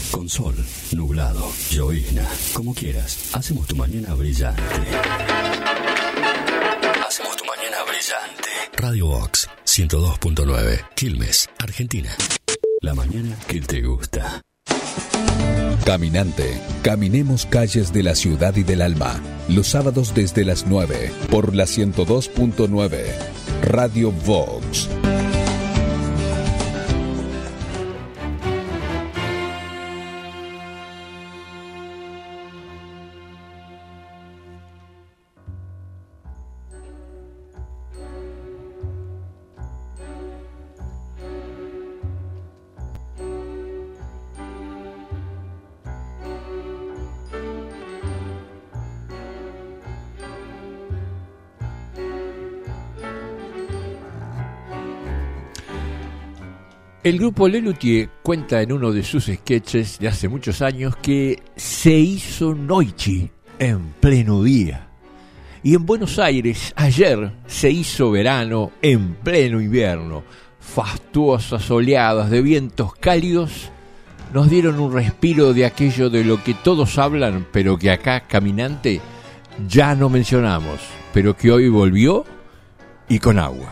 con sol, nublado, llovizna, como quieras. Hacemos tu mañana brillante. Hacemos tu mañana brillante. Radio Box 102.9, Quilmes, Argentina. La mañana que te gusta. Caminante, caminemos calles de la ciudad y del alma. Los sábados desde las 9 por la 102.9, Radio Vox. El grupo Lelutier cuenta en uno de sus sketches de hace muchos años que se hizo noche en pleno día. Y en Buenos Aires ayer se hizo verano en pleno invierno. Fastuosas oleadas de vientos cálidos nos dieron un respiro de aquello de lo que todos hablan, pero que acá, caminante, ya no mencionamos, pero que hoy volvió y con agua.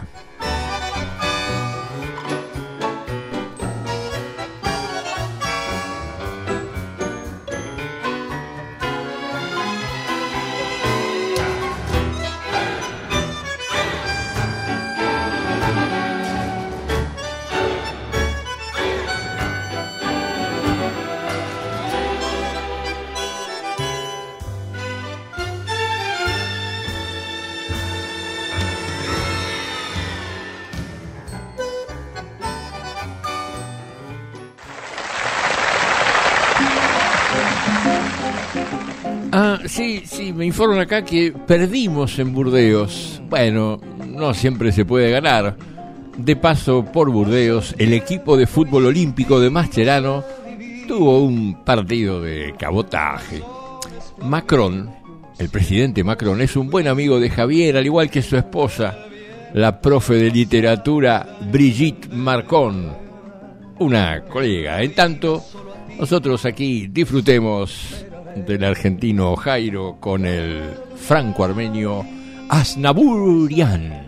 Sí, me informan acá que perdimos en Burdeos. Bueno, no siempre se puede ganar. De paso por Burdeos, el equipo de fútbol olímpico de Mascherano tuvo un partido de cabotaje. Macron, el presidente Macron, es un buen amigo de Javier, al igual que su esposa, la profe de literatura Brigitte Marcon, una colega. En tanto, nosotros aquí disfrutemos del argentino Jairo con el franco-armenio Aznavourian.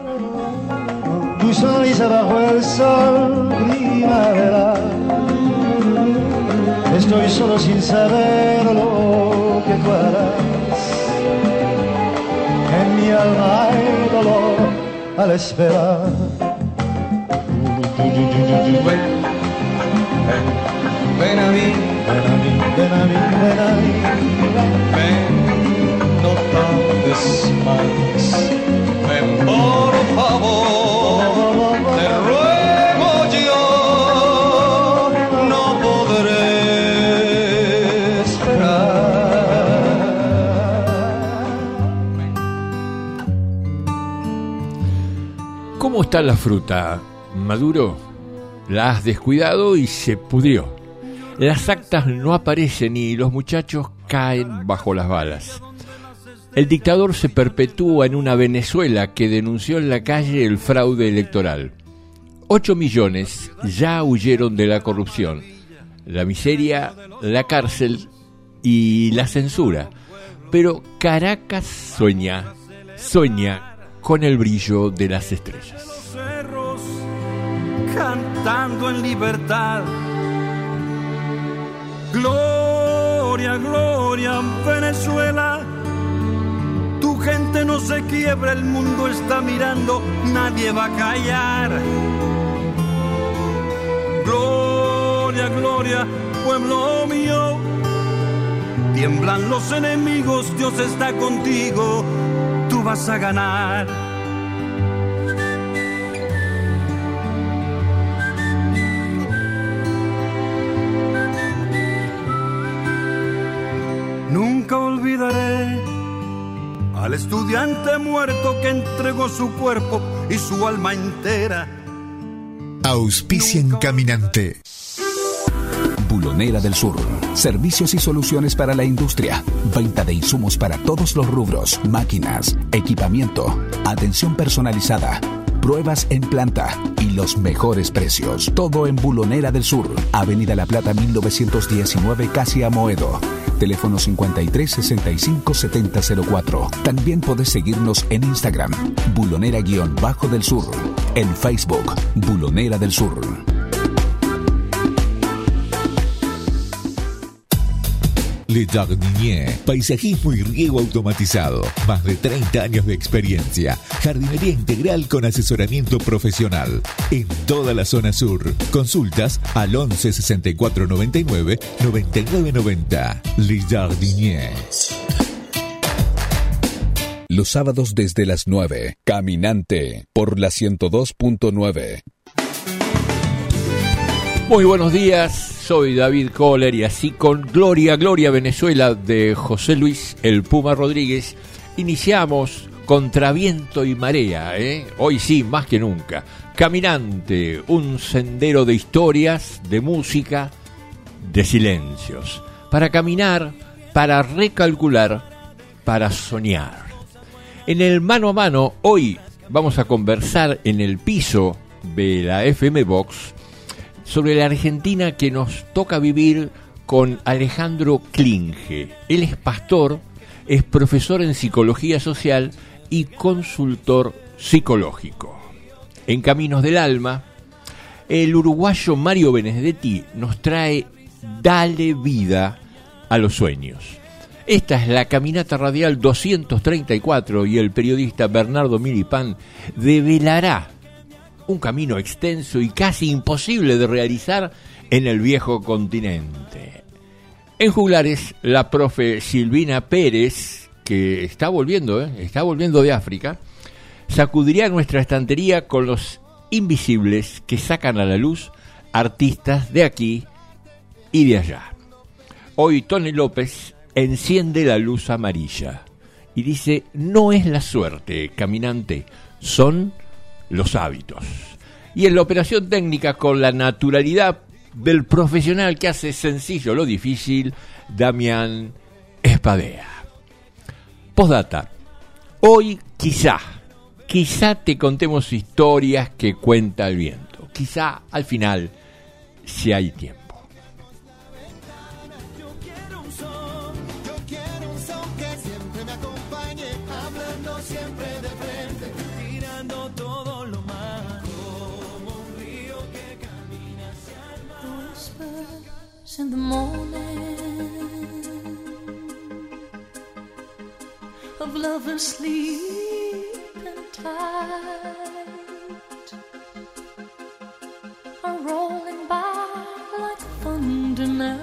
Tu sonrisa bajo el sol primavera. Estoy solo sin saber lo que tú harás. En mi alma hay dolor al esperar. Ven a mí, ven a mí, ven a mí, ven a mí. Ven, no tardes más. Ven, por favor, te ruego yo, no podré esperar. ¿Cómo está la fruta? ¿Maduro? La has descuidado y se pudrió. Las actas no aparecen y los muchachos caen bajo las balas. El dictador se perpetúa en una Venezuela que denunció en la calle el fraude electoral. 8 millones ya huyeron de la corrupción, la miseria, la cárcel y la censura. Pero Caracas sueña con el brillo de las estrellas. Cantando en libertad. Gloria, gloria, Venezuela. Tu gente no se quiebra, el mundo está mirando, nadie va a callar. Gloria, gloria, pueblo mío. Tiemblan los enemigos, Dios está contigo, tú vas a ganar. Nunca olvidaré al estudiante muerto que entregó su cuerpo y su alma entera. Auspician Caminante. Bulonera del Sur. Servicios y soluciones para la industria. Venta de insumos para todos los rubros. Máquinas, equipamiento, atención personalizada, pruebas en planta y los mejores precios. Todo en Bulonera del Sur, Avenida La Plata 1919, casi Amoedo. Teléfono 53 65 7004. También podés seguirnos en Instagram, Bulonera-del Sur. En Facebook, Bulonera del Sur. Le Jardinier, paisajismo y riego automatizado. Más de 30 años de experiencia. Jardinería integral con asesoramiento profesional. En toda la zona sur. Consultas al 11 64 99 99 90. Le Jardinier. Los sábados desde las 9, Caminante, por la 102.9. Muy buenos días, soy David Kohler y así con Gloria, Gloria Venezuela de José Luis El Puma Rodríguez, iniciamos Contra Viento y Marea, hoy sí, más que nunca. Caminante, un sendero de historias, de música, de silencios. Para caminar, para recalcular, para soñar. En el mano a mano, hoy vamos a conversar en el piso de la FM Box sobre la Argentina que nos toca vivir con Alejandro Klinge. Él es pastor, es profesor en psicología social y consultor psicológico. En Caminos del Alma, el uruguayo Mario Benedetti nos trae Dale vida a los sueños. Esta es la caminata radial 234 y el periodista Bernardo Milipán develará un camino extenso y casi imposible de realizar en el viejo continente. En juglares, la profe Silvina Pérez, que está volviendo de África, sacudiría nuestra estantería con los invisibles que sacan a la luz artistas de aquí y de allá. Hoy Tony López enciende la luz amarilla y dice: no es la suerte, caminante, son los hábitos. Y en la operación técnica, con la naturalidad del profesional que hace sencillo lo difícil, Damián Espadea. Postdata. Hoy quizá te contemos historias que cuenta el viento. Quizá al final, si hay tiempo. In the morning of lovers sleep and tight are rolling by like thunder now.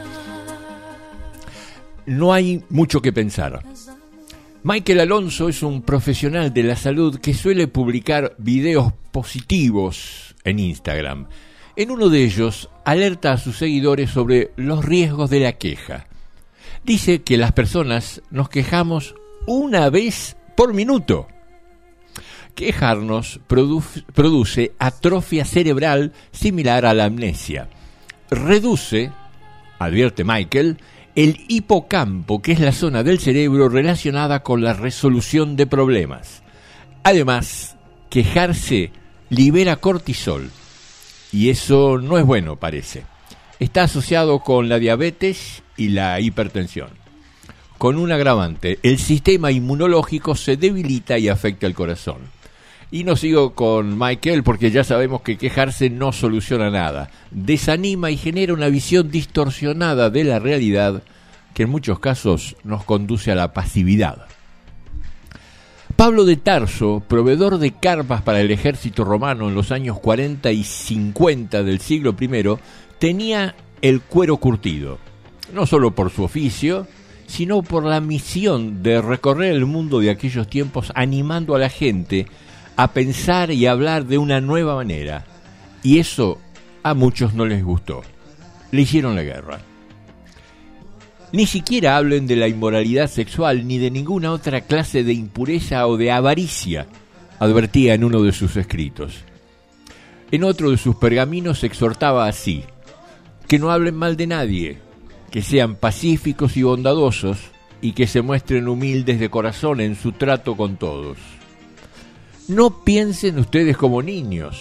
No hay mucho que pensar. Michael Alonso es un profesional de la salud que suele publicar videos positivos en Instagram. En uno de ellos, alerta a sus seguidores sobre los riesgos de la queja. Dice que las personas nos quejamos una vez por minuto. Quejarnos produce atrofia cerebral similar a la amnesia. Reduce, advierte Michael, el hipocampo, que es la zona del cerebro relacionada con la resolución de problemas. Además, quejarse libera cortisol. Y eso no es bueno, parece. Está asociado con la diabetes y la hipertensión. Con un agravante, el sistema inmunológico se debilita y afecta el corazón. Y no sigo con Michael porque ya sabemos que quejarse no soluciona nada. Desanima y genera una visión distorsionada de la realidad que en muchos casos nos conduce a la pasividad. Pablo de Tarso, proveedor de carpas para el ejército romano en los años 40 y 50 del siglo I, tenía el cuero curtido, no solo por su oficio, sino por la misión de recorrer el mundo de aquellos tiempos animando a la gente a pensar y hablar de una nueva manera. Y eso a muchos no les gustó. Le hicieron la guerra. Ni siquiera hablen de la inmoralidad sexual ni de ninguna otra clase de impureza o de avaricia, advertía en uno de sus escritos. En otro de sus pergaminos exhortaba así: que no hablen mal de nadie, que sean pacíficos y bondadosos y que se muestren humildes de corazón en su trato con todos. No piensen ustedes como niños,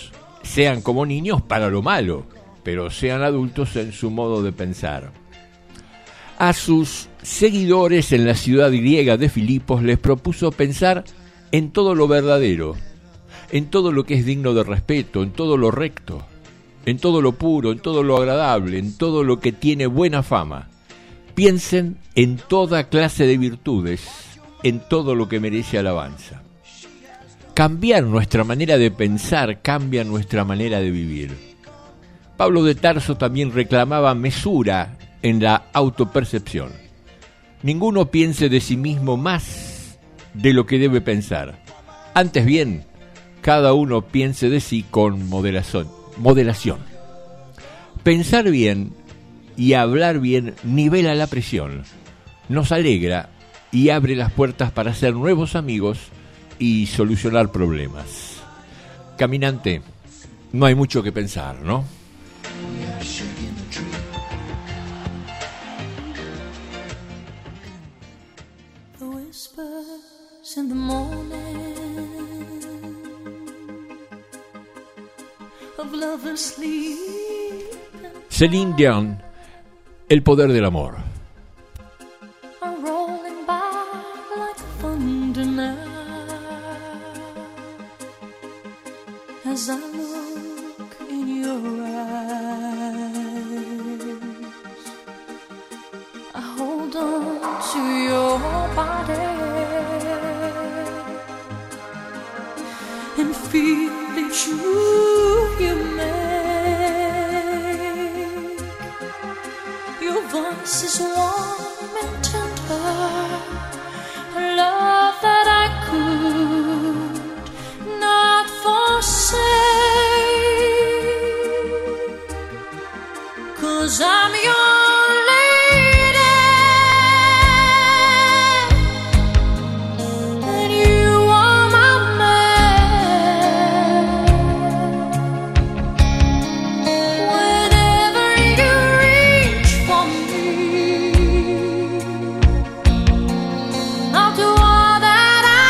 sean como niños para lo malo, pero sean adultos en su modo de pensar. A sus seguidores en la ciudad griega de Filipos les propuso pensar en todo lo verdadero, en todo lo que es digno de respeto, en todo lo recto, en todo lo puro, en todo lo agradable, en todo lo que tiene buena fama. Piensen en toda clase de virtudes, en todo lo que merece alabanza. Cambiar nuestra manera de pensar cambia nuestra manera de vivir. Pablo de Tarso también reclamaba mesura en la autopercepción. Ninguno piense de sí mismo más de lo que debe pensar. Antes bien, cada uno piense de sí con moderación. Pensar bien y hablar bien nivela la presión, nos alegra y abre las puertas para hacer nuevos amigos y solucionar problemas. Caminante, no hay mucho que pensar, ¿no? The whispers in the morning of lovers sleep Celine Dion, El poder del amor. are rolling by like thunder now. As I look in your eyes, I hold on to your body and feel the truth you make. Your voice is warm and tender, a love that I could not forsake. 'Cause I'm your lady and you are my man. Whenever you reach for me, I'll do all that I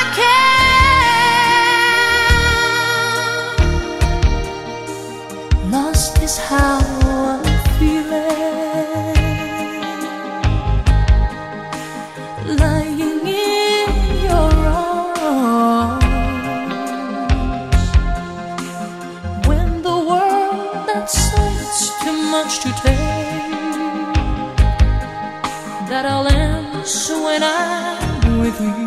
can. Lost is how I'm feeling, lying in your arms. When the world that says too much to take, that all ends when I'm with you.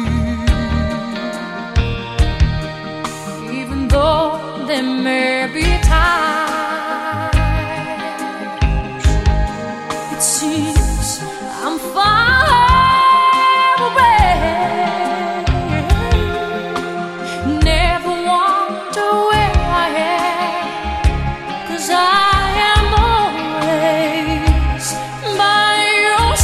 Even though there may be times it seems I'm far away, never wonder where I am, 'cause I am always by your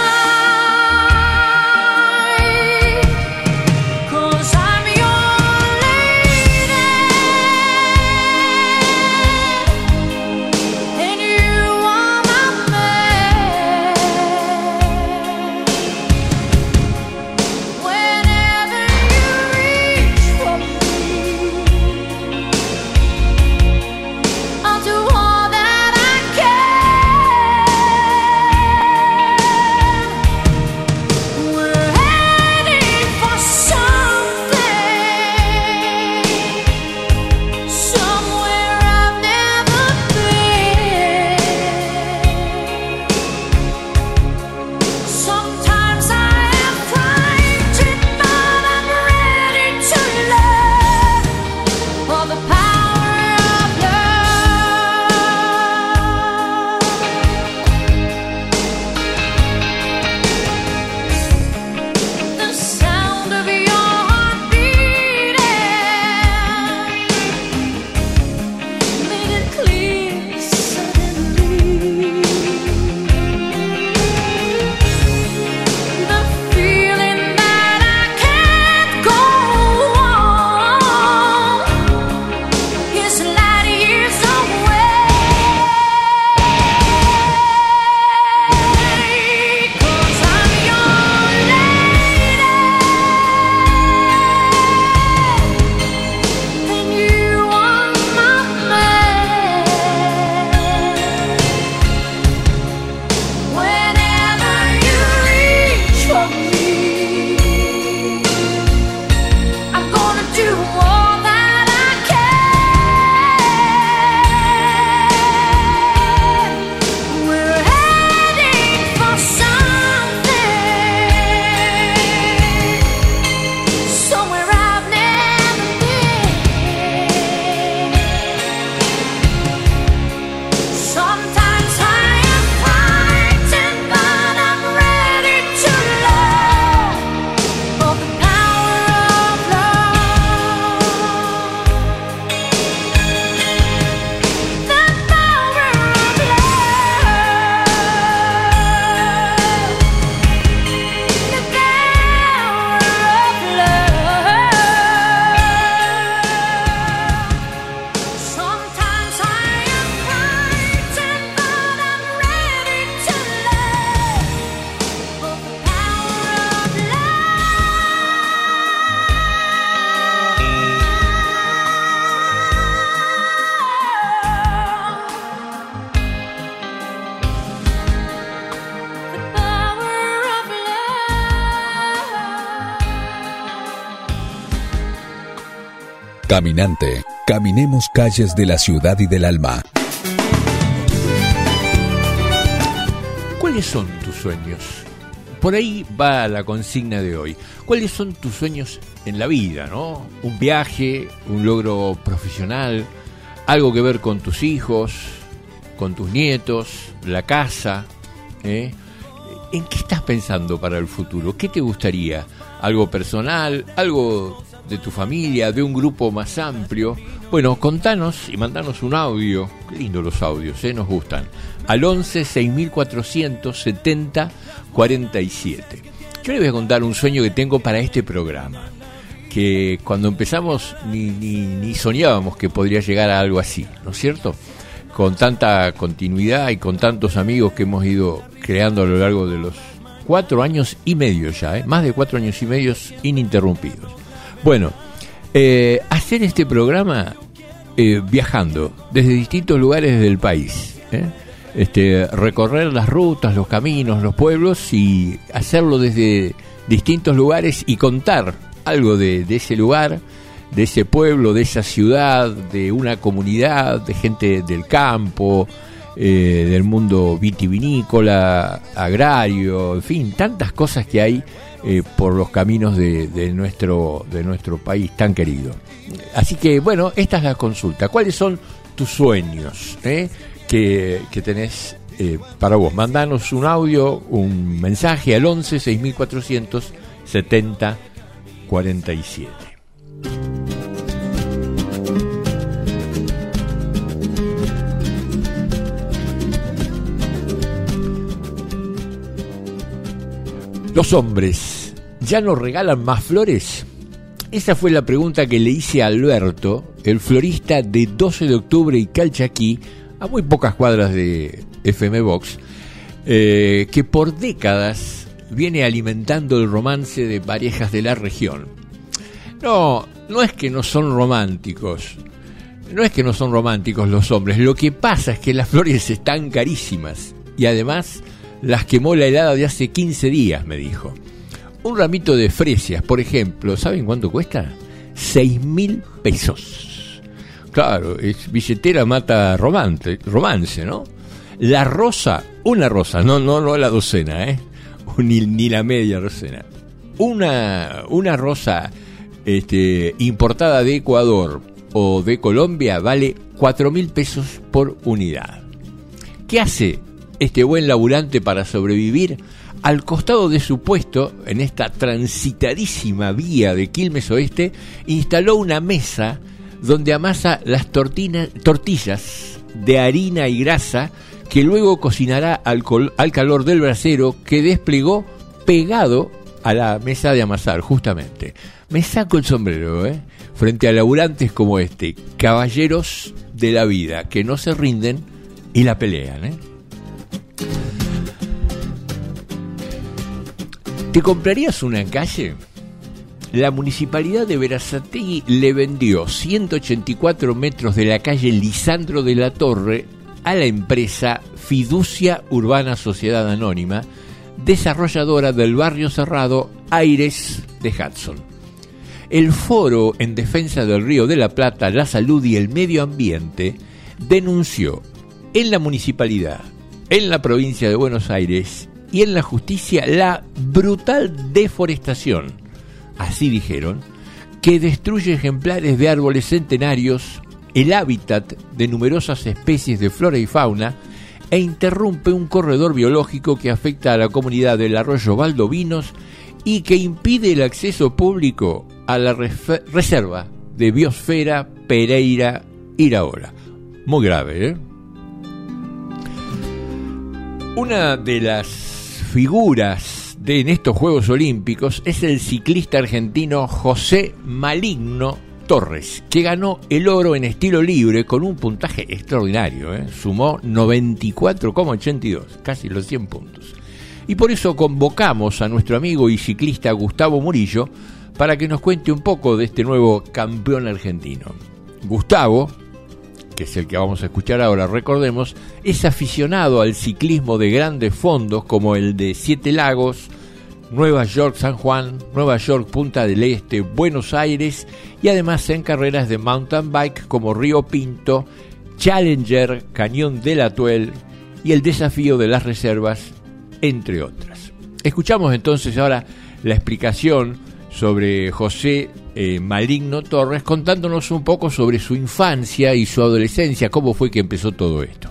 side. 'Cause I'm your lady and you are my man. Caminante, caminemos calles de la ciudad y del alma. ¿Cuáles son tus sueños? Por ahí va la consigna de hoy. ¿Cuáles son tus sueños en la vida, no? Un viaje, un logro profesional, algo que ver con tus hijos, con tus nietos, la casa, ¿eh? ¿En qué estás pensando para el futuro? ¿Qué te gustaría? ¿Algo personal? ¿Algo de tu familia? ¿De un grupo más amplio? Bueno, contanos y mandanos un audio. Qué lindo los audios, nos gustan. Al 11 6400 70 47. Yo les voy a contar un sueño que tengo para este programa, que cuando empezamos ni soñábamos que podría llegar a algo así, ¿no es cierto? Con tanta continuidad y con tantos amigos que hemos ido creando a lo largo de los 4 años y medio ya, más de 4 años y medio ininterrumpidos. Bueno, hacer este programa viajando desde distintos lugares del país, recorrer las rutas, los caminos, los pueblos y hacerlo desde distintos lugares y contar algo de ese lugar, de ese pueblo, de esa ciudad, de una comunidad, de gente del campo, del mundo vitivinícola, agrario, en fin, tantas cosas que hay por los caminos de nuestro país tan querido. Así que, bueno, esta es la consulta. ¿Cuáles son tus sueños que tenés para vos? Mandanos un audio, un mensaje al 11 6400 70 47. ¿Los hombres ya no regalan más flores? Esa fue la pregunta que le hice a Alberto, el florista de 12 de octubre y Calchaquí, a muy pocas cuadras de FM Box, que por décadas viene alimentando el romance de parejas de la región. No es que no son románticos, los hombres. Lo que pasa es que las flores están carísimas y además las quemó la helada de hace 15 días, me dijo. Un ramito de fresias, por ejemplo, ¿saben cuánto cuesta? 6.000 pesos. Claro, es billetera mata romance, ¿no? La rosa, una rosa, no la docena, ni la media docena. Una rosa importada de Ecuador o de Colombia vale 4.000 pesos por unidad. ¿Qué hace este buen laburante para sobrevivir? Al costado de su puesto, en esta transitadísima vía de Quilmes Oeste, instaló una mesa donde amasa las tortillas de harina y grasa que luego cocinará al calor del brasero que desplegó pegado a la mesa de amasar, justamente. Me saco el sombrero, frente a laburantes como este, caballeros de la vida, que no se rinden y la pelean, ¿Te comprarías una calle? La municipalidad de Berazategui le vendió 184 metros de la calle Lisandro de la Torre a la empresa Fiducia Urbana Sociedad Anónima, desarrolladora del barrio cerrado Aires de Hudson. El Foro en Defensa del Río de la Plata, la Salud y el Medio Ambiente denunció en la municipalidad, en la provincia de Buenos Aires y en la justicia la brutal deforestación, así dijeron, que destruye ejemplares de árboles centenarios, el hábitat de numerosas especies de flora y fauna e interrumpe un corredor biológico que afecta a la comunidad del arroyo Valdovinos y que impide el acceso público a la reserva de biosfera Pereira Iraola. Muy grave, Una de las figuras en estos Juegos Olímpicos es el ciclista argentino José Maligno Torres, que ganó el oro en estilo libre con un puntaje extraordinario, sumó 94,82, casi los 100 puntos. Y por eso convocamos a nuestro amigo y ciclista Gustavo Murillo para que nos cuente un poco de este nuevo campeón argentino. Gustavo, que es el que vamos a escuchar ahora, recordemos, es aficionado al ciclismo de grandes fondos como el de Siete Lagos, Nueva York San Juan, Nueva York Punta del Este, Buenos Aires y además en carreras de mountain bike como Río Pinto, Challenger, Cañón del Atuel y el Desafío de las Reservas, entre otras. Escuchamos entonces ahora la explicación sobre José Maligno Torres, contándonos un poco sobre su infancia y su adolescencia, cómo fue que empezó todo esto.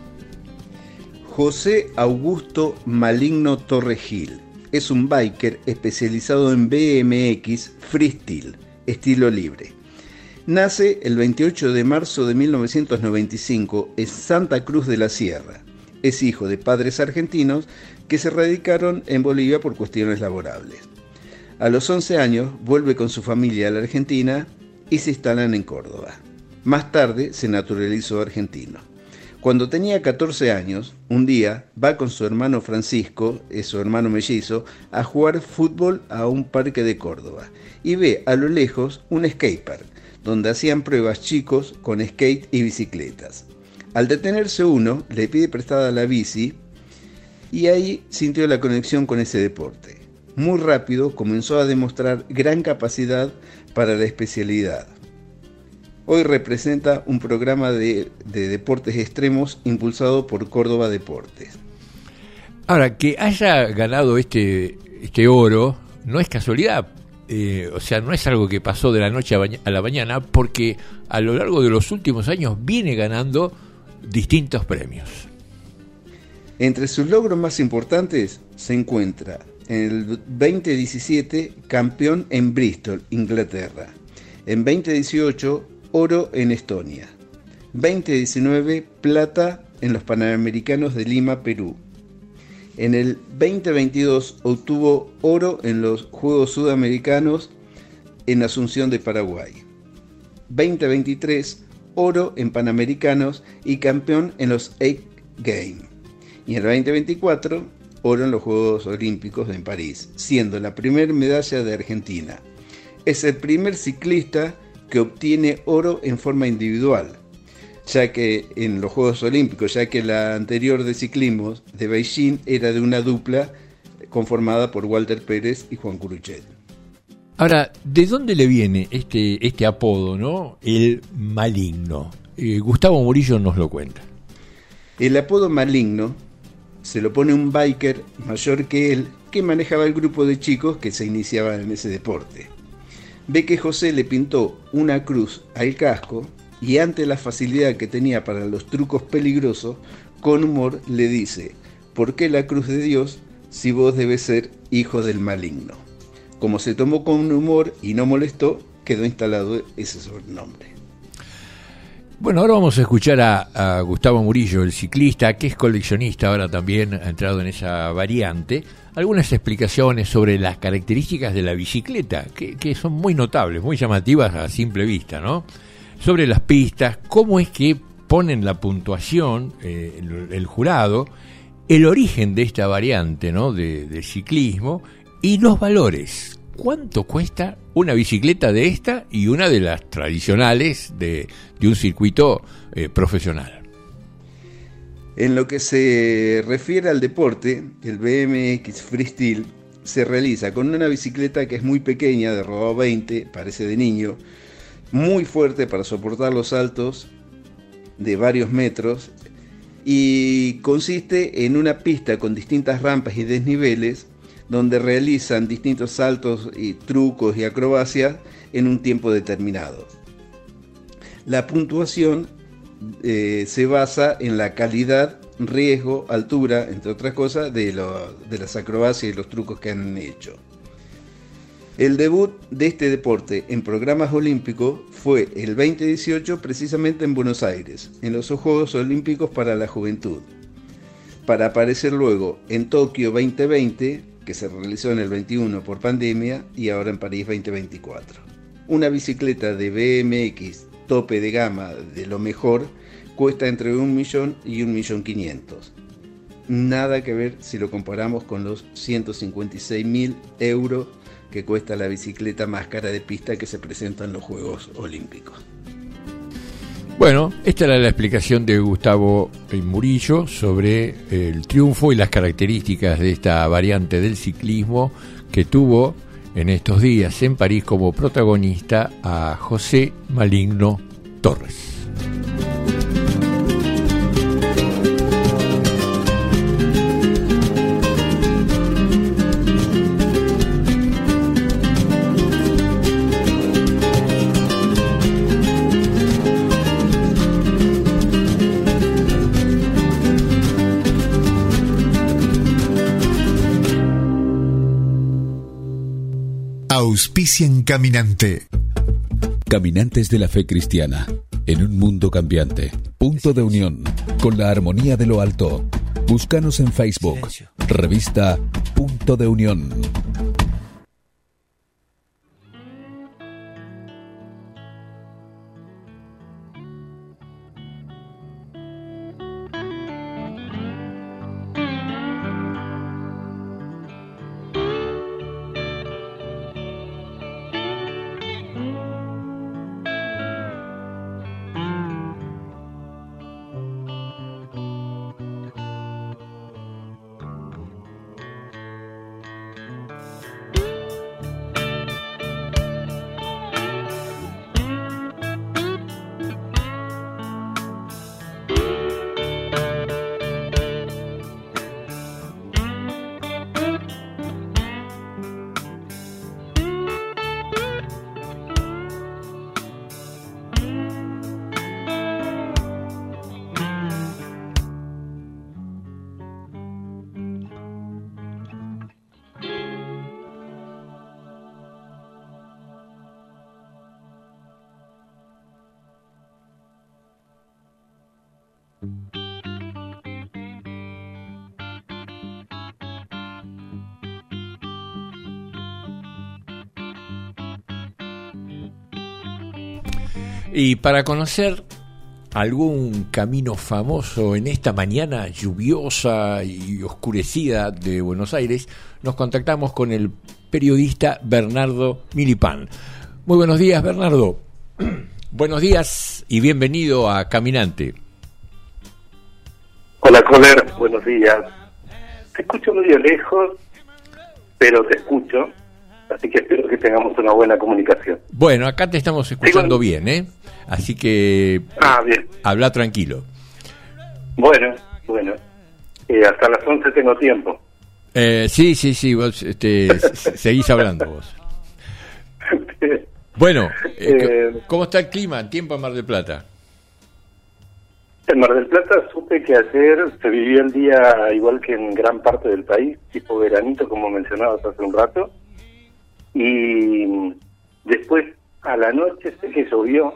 José Augusto Maligno Torres Gil es un biker especializado en BMX freestyle, estilo libre. Nace el 28 de marzo de 1995 en Santa Cruz de la Sierra. Es hijo de padres argentinos que se radicaron en Bolivia por cuestiones laborables. A los 11 años vuelve con su familia a la Argentina y se instalan en Córdoba. Más tarde se naturalizó argentino. Cuando tenía 14 años, un día va con su hermano Francisco, su hermano mellizo, a jugar fútbol a un parque de Córdoba y ve a lo lejos un skatepark, donde hacían pruebas chicos con skate y bicicletas. Al detenerse uno, le pide prestada la bici y ahí sintió la conexión con ese deporte. Muy rápido comenzó a demostrar gran capacidad para la especialidad. Hoy representa un programa de deportes extremos impulsado por Córdoba Deportes. Ahora, que haya ganado este oro no es casualidad, o sea, no es algo que pasó de la noche a la mañana, porque a lo largo de los últimos años viene ganando distintos premios. Entre sus logros más importantes se encuentra en el 2017 campeón en Bristol, Inglaterra. En 2018 oro en Estonia. 2019 plata en los Panamericanos de Lima, Perú. En el 2022 obtuvo oro en los Juegos Sudamericanos en Asunción de Paraguay. 2023 oro en Panamericanos y campeón en los X Games. Y en el 2024 oro en los Juegos Olímpicos en París, siendo la primera medalla de Argentina. Es el primer ciclista que obtiene oro en forma individual, ya que en los Juegos Olímpicos, ya que la anterior de ciclismo de Beijing era de una dupla conformada por Walter Pérez y Juan Curuchet. Ahora, ¿de dónde le viene este apodo, no? El Maligno. Gustavo Murillo nos lo cuenta. El apodo Maligno se lo pone un biker mayor que él que manejaba el grupo de chicos que se iniciaban en ese deporte. Ve que José le pintó una cruz al casco y ante la facilidad que tenía para los trucos peligrosos, con humor le dice: ¿por qué la cruz de Dios si vos debes ser hijo del maligno? Como se tomó con humor y no molestó, quedó instalado ese sobrenombre. Bueno, ahora vamos a escuchar a Gustavo Murillo, el ciclista, que es coleccionista, ahora también ha entrado en esa variante, algunas explicaciones sobre las características de la bicicleta, que son muy notables, muy llamativas a simple vista, ¿no? Sobre las pistas, cómo es que ponen la puntuación, el jurado, el origen de esta variante, ¿no? de ciclismo y los valores. ¿Cuánto cuesta una bicicleta de esta y una de las tradicionales de un circuito profesional? En lo que se refiere al deporte, el BMX Freestyle se realiza con una bicicleta que es muy pequeña, de rodado 20, parece de niño, muy fuerte para soportar los saltos de varios metros, y consiste en una pista con distintas rampas y desniveles donde realizan distintos saltos y trucos y acrobacias en un tiempo determinado. La puntuación se basa en la calidad, riesgo, altura, entre otras cosas, de las acrobacias y los trucos que han hecho. El debut de este deporte en programas olímpicos fue el 2018, precisamente en Buenos Aires, en los Juegos Olímpicos para la Juventud, para aparecer luego en Tokio 2020, que se realizó en el 21 por pandemia, y ahora en París 2024. Una bicicleta de BMX tope de gama de lo mejor cuesta entre 1 millón y 1.500.000. Nada que ver si lo comparamos con los 156.000 euros que cuesta la bicicleta más cara de pista que se presenta en los Juegos Olímpicos. Bueno, esta era la explicación de Gustavo Murillo sobre el triunfo y las características de esta variante del ciclismo que tuvo en estos días en París como protagonista a José Maligno Torres. Auspician Caminante. Caminantes de la fe cristiana, en un mundo cambiante. Punto de unión, con la armonía de lo alto. Búscanos en Facebook, revista Punto de Unión. Y para conocer algún camino famoso en esta mañana lluviosa y oscurecida de Buenos Aires, nos contactamos con el periodista Bernardo Milipán. Muy buenos días, Bernardo. Buenos días y bienvenido a Caminante. Hola, Coler, buenos días. Te escucho medio lejos, pero te escucho, así que espero que tengamos una buena comunicación. Bueno, acá te estamos escuchando bien, ¿eh? Así que bien. Habla tranquilo. Bueno, hasta las 11 tengo tiempo. Sí, vos seguís hablando vos. Bueno, ¿cómo está el clima en tiempo en Mar del Plata? En Mar del Plata supe que ayer se vivió el día igual que en gran parte del país, tipo veranito, como mencionabas hace un rato. Y después, a la noche, sé que llovió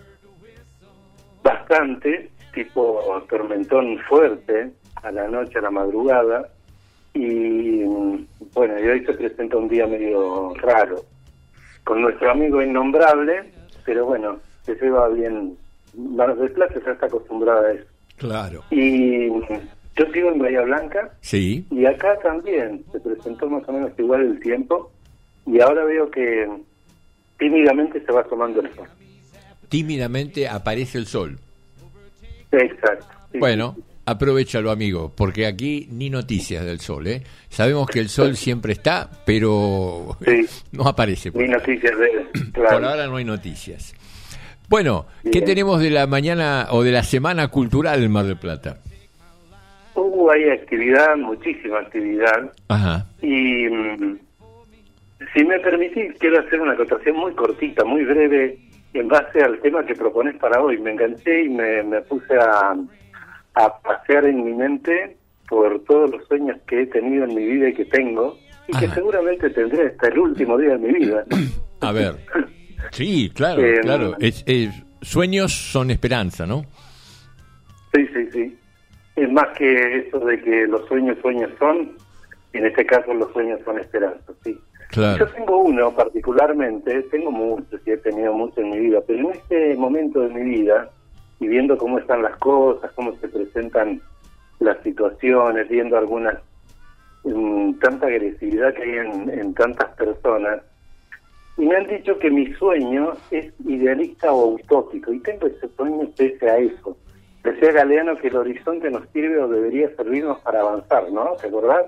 bastante, tipo tormentón fuerte, a la noche, a la madrugada. Y bueno, y hoy se presenta un día medio raro, con nuestro amigo innombrable, pero bueno, se lleva bien. Mar del Plata ya está acostumbrada a eso. Claro. Y yo sigo en Bahía Blanca. Sí. Y acá también se presentó más o menos igual el tiempo. Y ahora veo que tímidamente se va tomando el sol. Tímidamente aparece el sol. Exacto. Sí. Bueno, aprovéchalo, amigo, porque aquí ni noticias del sol, ¿eh? Sabemos que el sol siempre está, pero sí, no aparece. Ni noticias de él. Claro. Por ahora no hay noticias. Bueno, ¿qué tenemos de la mañana o de la semana cultural en Mar del Plata? Hay actividad, muchísima actividad. Ajá. Y si me permitís, quiero hacer una acotación muy cortita, muy breve, en base al tema que propones para hoy. Me enganché y me puse a pasear en mi mente por todos los sueños que he tenido en mi vida y que tengo, y que seguramente tendré hasta el último día de mi vida. A ver. Sí, claro, claro. Sueños son esperanza, ¿no? Sí. Es más que eso de que los sueños son, en este caso los sueños son esperanza, sí. Claro. Yo tengo uno particularmente, tengo muchos y he tenido mucho en mi vida, pero en este momento de mi vida, y viendo cómo están las cosas, cómo se presentan las situaciones, viendo tanta agresividad que hay en tantas personas, y me han dicho que mi sueño es idealista o utópico, y tengo ese sueño pese a eso. Decía Galeano que el horizonte nos sirve o debería servirnos para avanzar, ¿no? ¿Te acordás?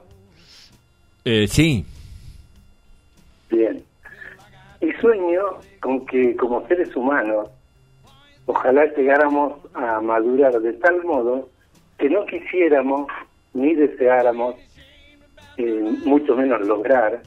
Sí. Bien. Y sueño con que como seres humanos, ojalá llegáramos a madurar de tal modo que no quisiéramos ni deseáramos, mucho menos lograr,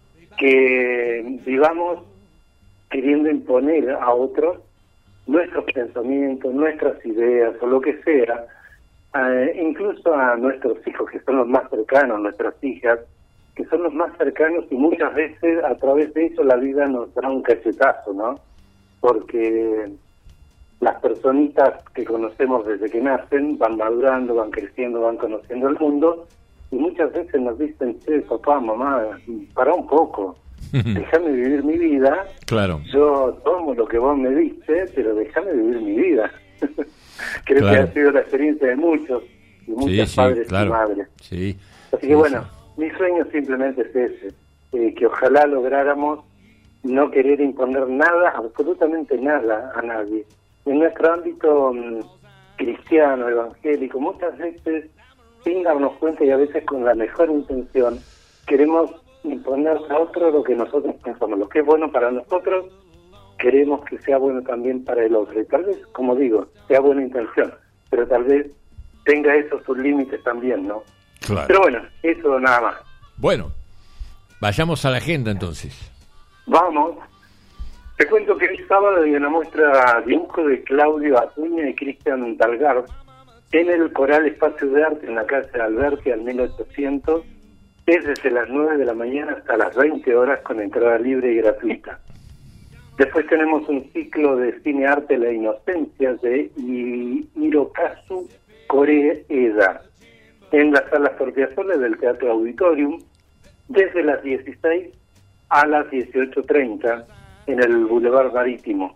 que vivamos queriendo imponer a otros nuestros pensamientos, nuestras ideas o lo que sea, incluso a nuestros hijos, que son los más cercanos, nuestras hijas, que son los más cercanos, y muchas veces a través de eso la vida nos da un cachetazo, ¿no? Porque las personitas que conocemos desde que nacen van madurando, van creciendo, van conociendo el mundo, y muchas veces nos dicen, che, papá, mamá, para un poco, déjame vivir mi vida. Claro. Yo tomo lo que vos me diste, pero déjame vivir mi vida. Creo Claro. que ha sido la experiencia de muchos y muchos padres y madres. Sí. Así que bueno, mi sueño simplemente es ese, que ojalá lográramos no querer imponer nada, absolutamente nada a nadie. En nuestro ámbito cristiano, evangélico, muchas veces, sin darnos cuenta y a veces con la mejor intención, queremos imponer a otro lo que nosotros pensamos. Lo que es bueno para nosotros, queremos que sea bueno también para el otro. Y tal vez, como digo, sea buena intención, pero tal vez tenga esos sus límites también, ¿no? Claro. Pero bueno, eso nada más. Bueno, vayamos a la agenda entonces. Vamos. Te cuento que el sábado hay una muestra dibujo de Claudio Acuña y Cristian Dalgar en el Coral Espacio de Arte en la calle Alberti al 1800, es desde las 9 de la mañana hasta las 20 horas con entrada libre y gratuita. Después tenemos un ciclo de cine arte La Inocencia de Hirokazu Koreeda en las salas Torpiazola del Teatro Auditorium desde las 16 a las 18:30 en el Boulevard Marítimo.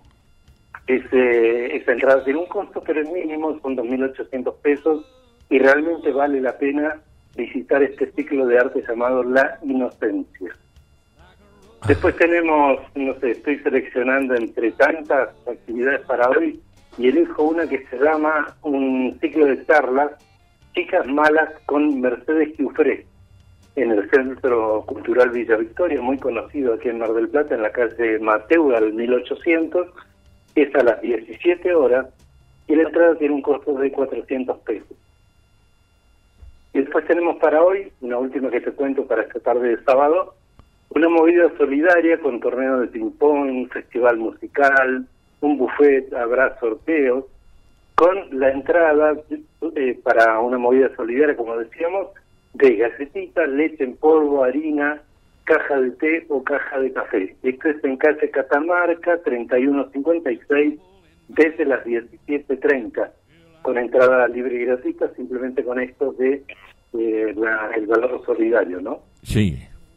Esa entrada tiene un costo, pero es mínimo, son 2.800 pesos, y realmente vale la pena visitar este ciclo de arte llamado La Inocencia. Después tenemos, no sé, estoy seleccionando entre tantas actividades para hoy y elijo una que se llama un ciclo de charlas, Chicas Malas con Mercedes Giuffré, en el Centro Cultural Villa Victoria, muy conocido aquí en Mar del Plata, en la calle Mateu al 1800, es a las 17 horas y la entrada tiene un costo de 400 pesos. Y después tenemos para hoy, una última que te cuento para esta tarde de sábado, una movida solidaria con torneo de ping-pong, festival musical, un buffet, habrá sorteos, con la entrada para una movida solidaria, como decíamos, de galletitas, leche en polvo, harina, caja de té o caja de café. Esto es en calle Catamarca, 3156, desde las 17:30, con entrada libre y gratuita, simplemente con esto de el valor solidario, ¿no? Sí.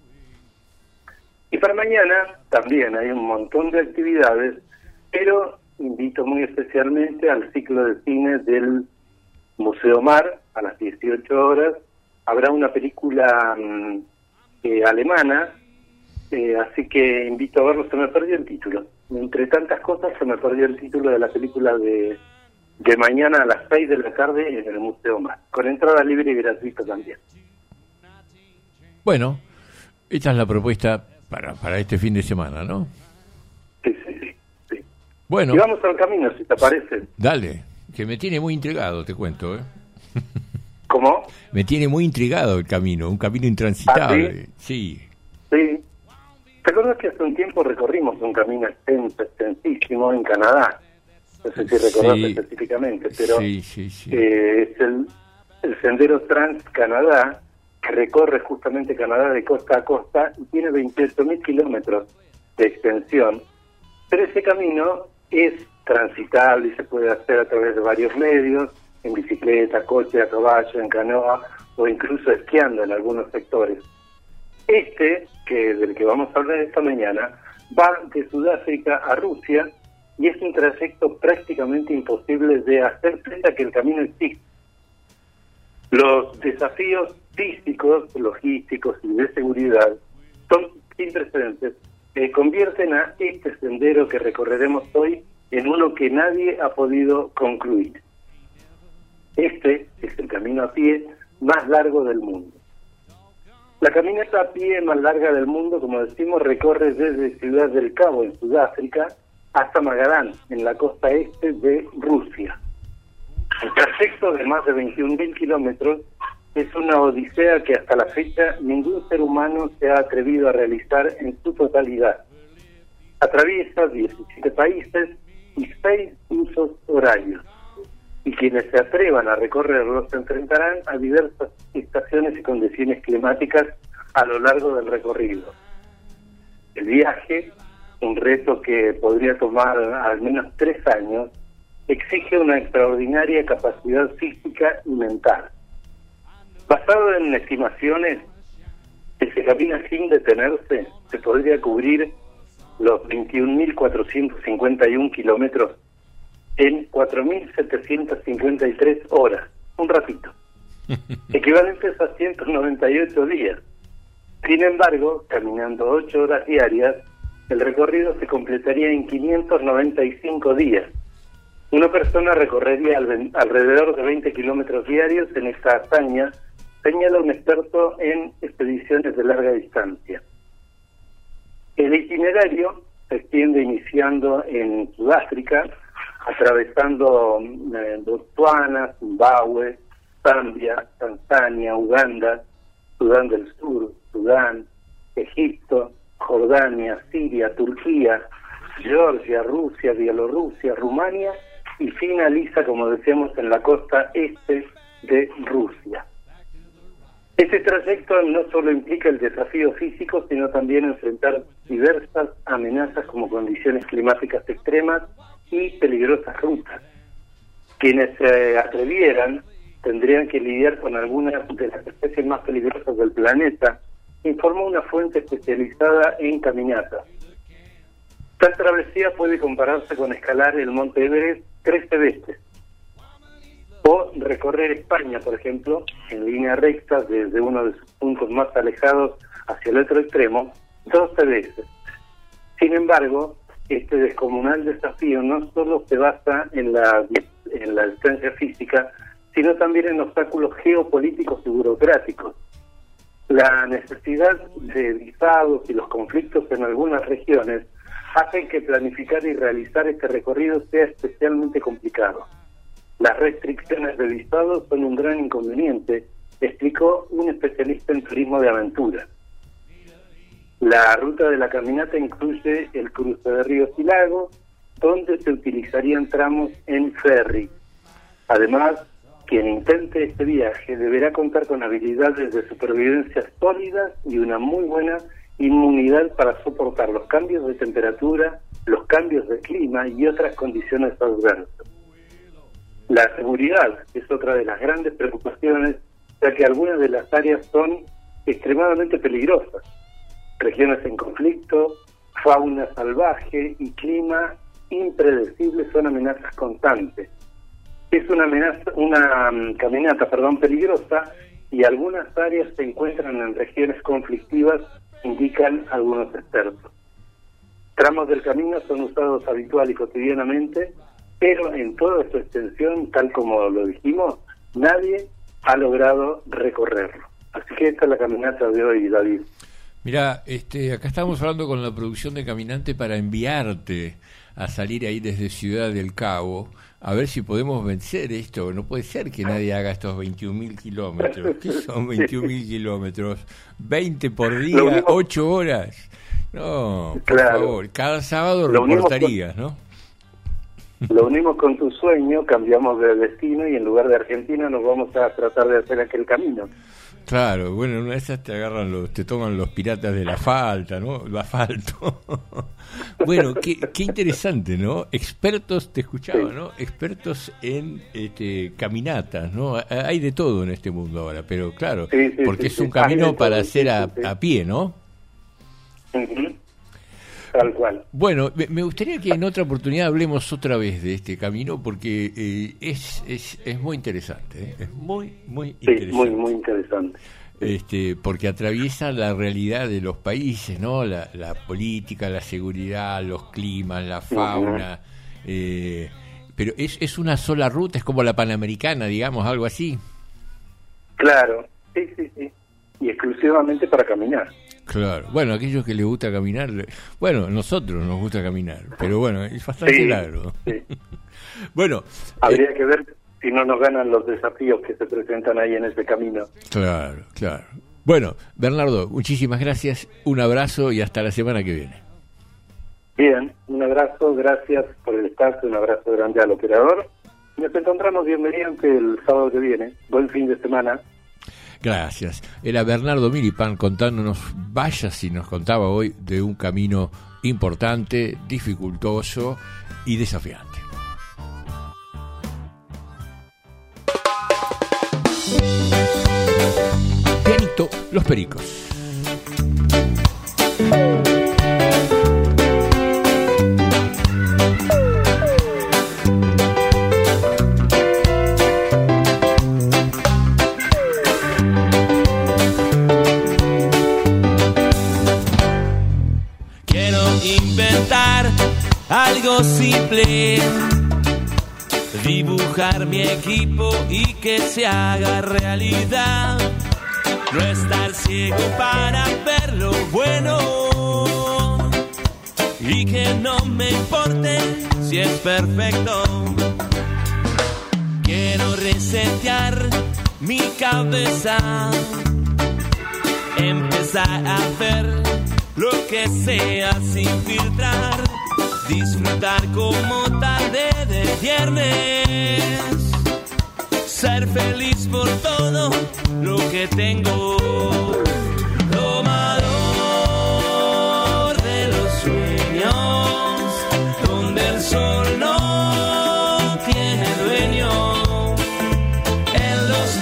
Y para mañana también hay un montón de actividades, pero invito muy especialmente al ciclo de cine del Museo Mar a las 18 horas. Habrá una película alemana, así que invito a verlo. Se me perdió el título. Entre tantas cosas se me perdió el título de la película de mañana a las 6 de la tarde en el Museo Mar, con entrada libre y gratuita también. Bueno, esta es la propuesta para este fin de semana, ¿no? Sí. Bueno. Y vamos al camino, si te parece. Dale, que me tiene muy intrigado, te cuento, ¿eh? ¿Cómo? Me tiene muy intrigado el camino, un camino intransitable. ¿Ah, sí? Sí. ¿Te acuerdas que hace un tiempo recorrimos un camino extensísimo en Canadá? No sé si recordás específicamente, pero sí. Es el Sendero Trans-Canadá, que recorre justamente Canadá de costa a costa y tiene 28.000 kilómetros de extensión. Pero ese camino es transitable y se puede hacer a través de varios medios, en bicicleta, coche, a caballo, en canoa o incluso esquiando en algunos sectores. Del que vamos a hablar esta mañana, va de Sudáfrica a Rusia y es un trayecto prácticamente imposible de hacer pese a que el camino existe. Los desafíos físicos, logísticos y de seguridad son sin precedentes, convierten a este sendero que recorreremos hoy en uno que nadie ha podido concluir. Este es el camino a pie más largo del mundo. La caminata a pie más larga del mundo, como decimos, recorre desde Ciudad del Cabo, en Sudáfrica, hasta Magadán, en la costa este de Rusia. El trayecto de más de 21.000 kilómetros es una odisea que hasta la fecha ningún ser humano se ha atrevido a realizar en su totalidad. Atraviesa 17 países y 6 usos horarios. Y quienes se atrevan a recorrerlo se enfrentarán a diversas estaciones y condiciones climáticas a lo largo del recorrido. El viaje, un reto que podría tomar al menos 3 años, exige una extraordinaria capacidad física y mental. Basado en estimaciones, si se camina sin detenerse, se podría cubrir los 21.451 kilómetros en 4.753 horas, un ratito, equivalentes a 198 días. Sin embargo, caminando 8 horas diarias, el recorrido se completaría en 595 días. Una persona recorrería alrededor de 20 kilómetros diarios en esta hazaña, señala un experto en expediciones de larga distancia. El itinerario se extiende iniciando en Sudáfrica, atravesando Botsuana, Zimbabue, Zambia, Tanzania, Uganda, Sudán del Sur, Sudán, Egipto, Jordania, Siria, Turquía, Georgia, Rusia, Bielorrusia, Rumania y finaliza, como decíamos, en la costa este de Rusia. Este trayecto no solo implica el desafío físico, sino también enfrentar diversas amenazas como condiciones climáticas extremas y peligrosas rutas. Quienes se atrevieran tendrían que lidiar con algunas de las especies más peligrosas del planeta, informó una fuente especializada en caminatas. Tal travesía puede compararse con escalar el Monte Everest 13 veces, o recorrer España, por ejemplo, en línea recta desde uno de sus puntos más alejados hacia el otro extremo, 12 veces. Sin embargo, este descomunal desafío no solo se basa en la distancia física, sino también en obstáculos geopolíticos y burocráticos. La necesidad de visados y los conflictos en algunas regiones hacen que planificar y realizar este recorrido sea especialmente complicado. Las restricciones de visados son un gran inconveniente, explicó un especialista en turismo de aventura. La ruta de la caminata incluye el cruce de ríos y lagos, donde se utilizarían tramos en ferry. Además, quien intente este viaje deberá contar con habilidades de supervivencia sólidas y una muy buena inmunidad para soportar los cambios de temperatura, los cambios de clima y otras condiciones adversas. La seguridad es otra de las grandes preocupaciones, ya que algunas de las áreas son extremadamente peligrosas. Regiones en conflicto, fauna salvaje y clima impredecible son amenazas constantes. Es una caminata peligrosa, y algunas áreas se encuentran en regiones conflictivas, indican algunos expertos. Tramos del camino son usados habitual y cotidianamente, pero en toda su extensión, tal como lo dijimos, nadie ha logrado recorrerlo. Así que esta es la caminata de hoy, David. Mirá, acá estamos hablando con la producción de Caminante para enviarte a salir ahí desde Ciudad del Cabo, a ver si podemos vencer esto. No puede ser que nadie haga estos 21.000 kilómetros. ¿Qué son 21.000 kilómetros? 20 por día, 8 horas. No, por favor, cada sábado reportarías, ¿no? Lo unimos con tu sueño, cambiamos de destino y en lugar de Argentina nos vamos a tratar de hacer aquel camino. Claro, bueno, en una de esas te toman los piratas del asfalto, ¿no? El asfalto. Bueno, qué interesante, ¿no? Expertos, te escuchaba, ¿no? Expertos en caminatas, ¿no? Hay de todo en este mundo ahora, pero claro, porque es un camino para hacer a pie, ¿no? Tal cual. Bueno, me gustaría que en otra oportunidad hablemos otra vez de este camino, porque es muy interesante, es muy interesante. Sí, muy interesante. porque atraviesa la realidad de los países, ¿no? La política, la seguridad, los climas, la fauna. Pero es una sola ruta, es como la Panamericana, digamos, algo así. Claro, sí. Y exclusivamente para caminar. Claro, bueno, aquellos que les gusta caminar, bueno, nosotros nos gusta caminar, pero bueno, es bastante largo. Sí. Bueno, habría que ver si no nos ganan los desafíos que se presentan ahí en ese camino. Claro. Bueno, Bernardo, muchísimas gracias, un abrazo y hasta la semana que viene. Bien, un abrazo, gracias por el espacio, un abrazo grande al operador. Nos encontramos bienvenidos el sábado que viene. Buen fin de semana. Gracias. Era Bernardo Milipán contándonos, vaya si nos contaba hoy, de un camino importante, dificultoso y desafiante. Pianito, Los Pericos. Algo simple, dibujar mi equipo y que se haga realidad, no estar ciego para ver lo bueno y que no me importe si es perfecto. Quiero resetear mi cabeza, empezar a hacer lo que sea sin filtrar, disfrutar como tarde de viernes, ser feliz por todo lo que tengo. Domador de los sueños, donde el sol no tiene dueño, en los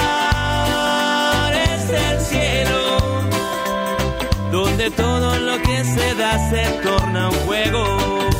bares del cielo, donde todo lo que se da se torna un juego.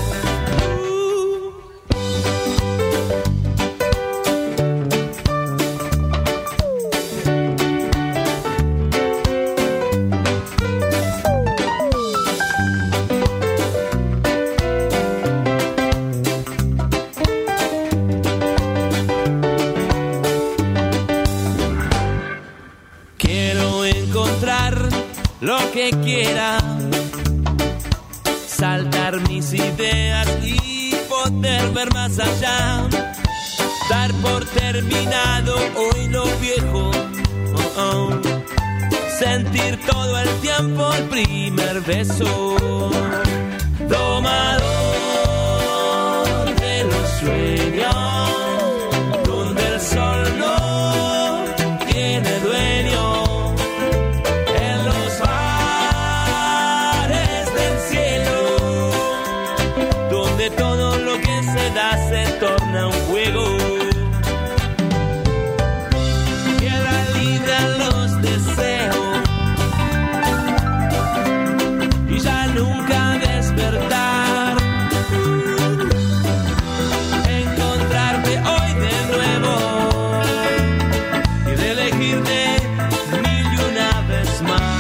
Lo que quiera, saltar mis ideas y poder ver más allá, dar por terminado hoy lo viejo, sentir todo el tiempo el primer beso. Domador de los sueños, donde el sol no tiene dueño, todo lo que se da se torna un juego. Queda libre a los deseos y ya nunca despertar, encontrarte hoy de nuevo y de elegirte mil y una vez más.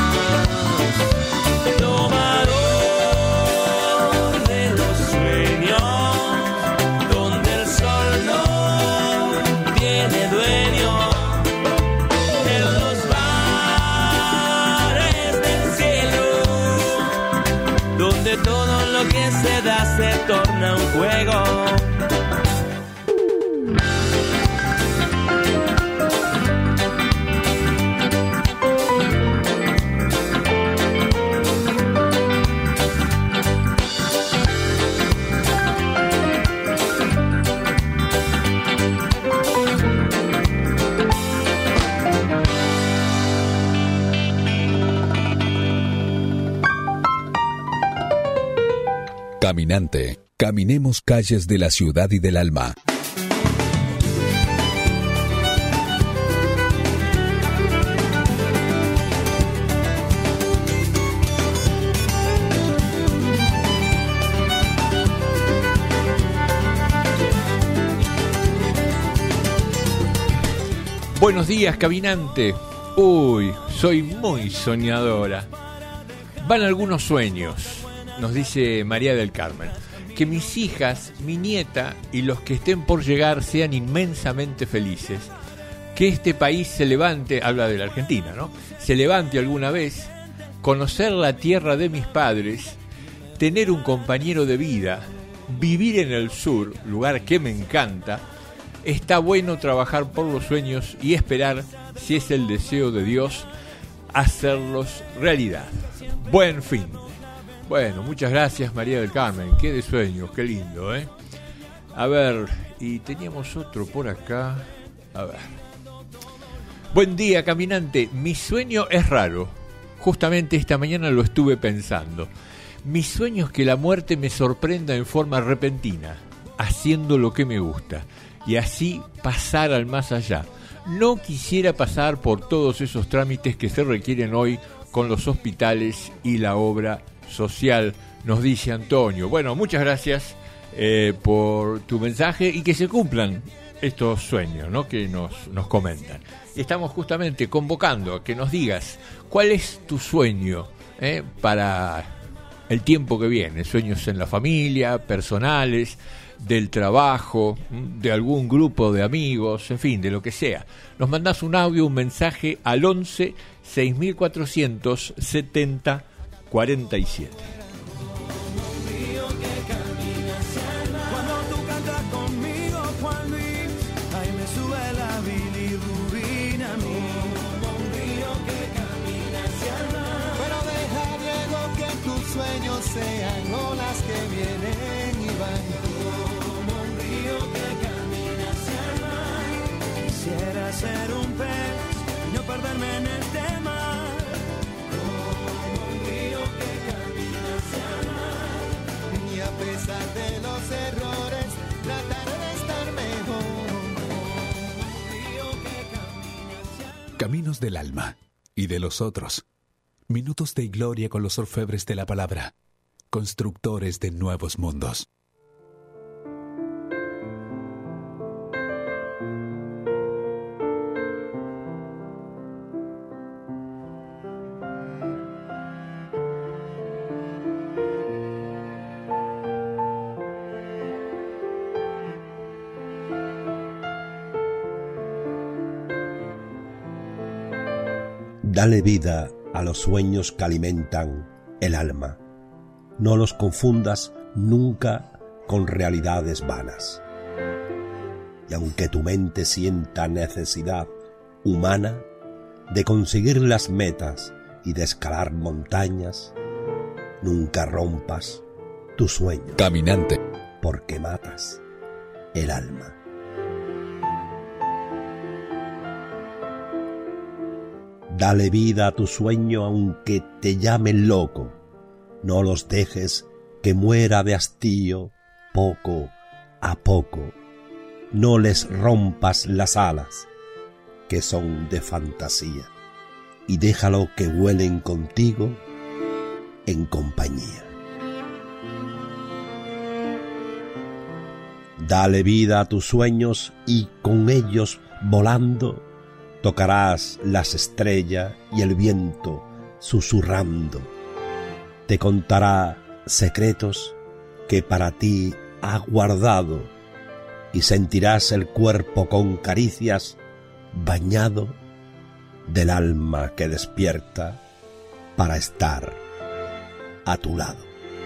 Todo lo que se da se torna un juego. Caminante, caminemos calles de la ciudad y del alma. Buenos días, caminante. Uy, soy muy soñadora. Van algunos sueños, nos dice María del Carmen. Que mis hijas, mi nieta y los que estén por llegar sean inmensamente felices. Que este país se levante, habla de la Argentina, ¿no? Se levante alguna vez, conocer la tierra de mis padres, tener un compañero de vida, vivir en el sur, lugar que me encanta. Está bueno trabajar por los sueños y esperar, si es el deseo de Dios, hacerlos realidad. Buen fin. Bueno, muchas gracias María del Carmen, qué de sueños, qué lindo, ¿eh? A ver, y teníamos otro por acá, a ver. Buen día, caminante, mi sueño es raro, justamente esta mañana lo estuve pensando. Mi sueño es que la muerte me sorprenda en forma repentina, haciendo lo que me gusta, y así pasar al más allá. No quisiera pasar por todos esos trámites que se requieren hoy con los hospitales y la obra social, nos dice Antonio. Bueno, muchas gracias por tu mensaje y que se cumplan estos sueños, ¿no? Que nos comentan. Estamos justamente convocando a que nos digas cuál es tu sueño para el tiempo que viene. Sueños en la familia, personales, del trabajo, de algún grupo de amigos, en fin, de lo que sea. Nos mandás un audio, un mensaje al 11 6400 70 47. Cuando tú cantas conmigo, Juan Luis, ahí me sube la bilirrubina a mí. Como un río que camina hacia el mar. Pero deja, Diego, que tus sueños sean olas que vienen y van. Como un río que camina hacia el mar. Quisiera ser un pez y no perderme en este mar. A pesar de los errores, tratar de estar mejor. Caminos del alma y de los otros. Minutos de gloria con los orfebres de la palabra. Constructores de nuevos mundos. Dale vida a los sueños que alimentan el alma. No los confundas nunca con realidades vanas. Y aunque tu mente sienta necesidad humana de conseguir las metas y de escalar montañas, nunca rompas tu sueño. Caminante. Porque matas el alma. Dale vida a tu sueño aunque te llamen loco. No los dejes que muera de hastío poco a poco. No les rompas las alas, que son de fantasía, y déjalo que vuelen contigo en compañía. Dale vida a tus sueños y con ellos volando tocarás las estrellas y el viento susurrando. Te contará secretos que para ti ha guardado y sentirás el cuerpo con caricias bañado del alma que despierta para estar a tu lado.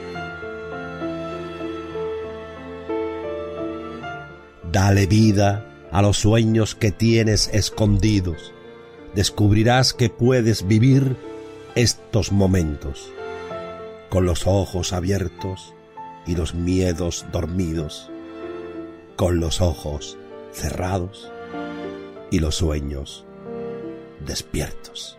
Dale vida a los sueños que tienes escondidos. Descubrirás que puedes vivir estos momentos con los ojos abiertos y los miedos dormidos, con los ojos cerrados y los sueños despiertos.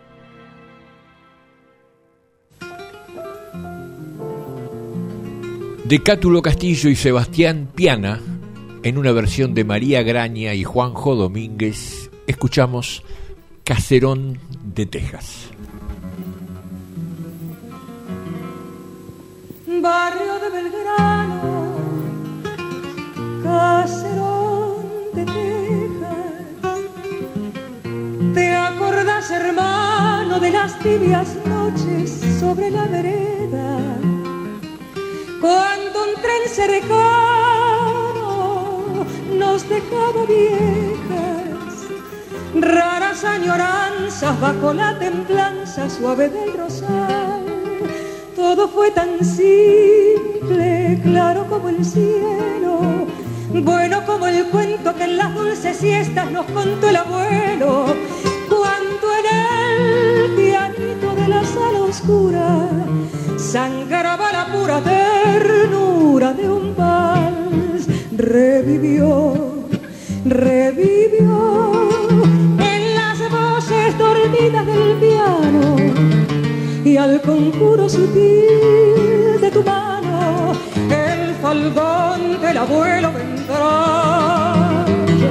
De Cátulo Castillo y Sebastián Piana, en una versión de María Graña y Juanjo Domínguez, escuchamos Caserón de Texas. Barrio de Belgrano, Caserón de Texas, ¿te acordás, hermano? de las tibias noches sobre la vereda, cuando un tren cercano nos dejaba viejas, raras añoranzas bajo la templanza suave del rosal. Todo fue tan simple, claro como el cielo, bueno como el cuento que en las dulces siestas nos contó el abuelo, cuando en el pianito de la sala oscura sangraba la pura ternura de un vals. Revivió en las voces dormidas del piano y al conjuro sutil de tu mano el faldón del abuelo vendrá.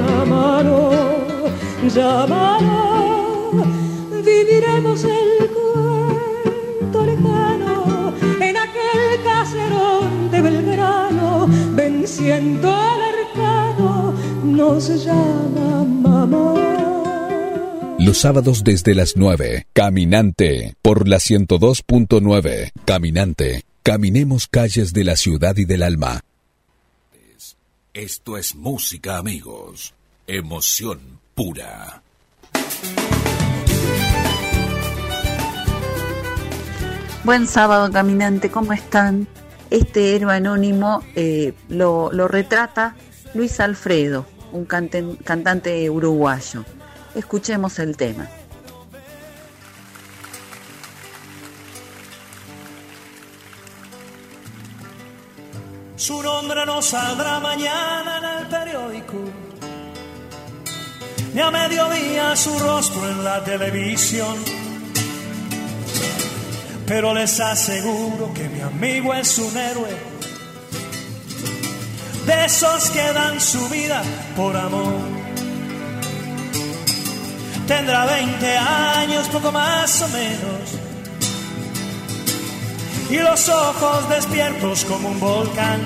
Llámalo, viviremos el cuento lejano en aquel caserón de Belgrano, venciendo al arcano nos llama mamá. Los sábados desde las 9, Caminante, por la 102.9. Caminante, caminemos calles de la ciudad y del alma. Esto es música, amigos. Emoción pura. Buen sábado, caminante, ¿cómo están? Este héroe anónimo lo retrata Luis Alfredo, un cantante uruguayo. Escuchemos el tema. Su nombre no saldrá mañana en el periódico, ni a mediodía su rostro en la televisión, pero les aseguro que mi amigo es un héroe, de esos que dan su vida por amor. Tendrá 20 años, poco más o menos, y los ojos despiertos como un volcán.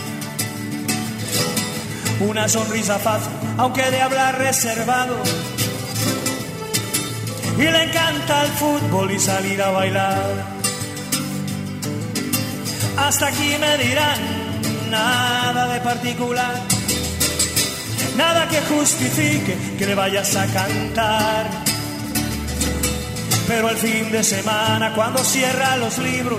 Una sonrisa fácil, aunque de hablar reservado, y le encanta el fútbol y salir a bailar. Hasta aquí me dirán, nada de particular, nada que justifique que le vayas a cantar. Pero el fin de semana, cuando cierra los libros,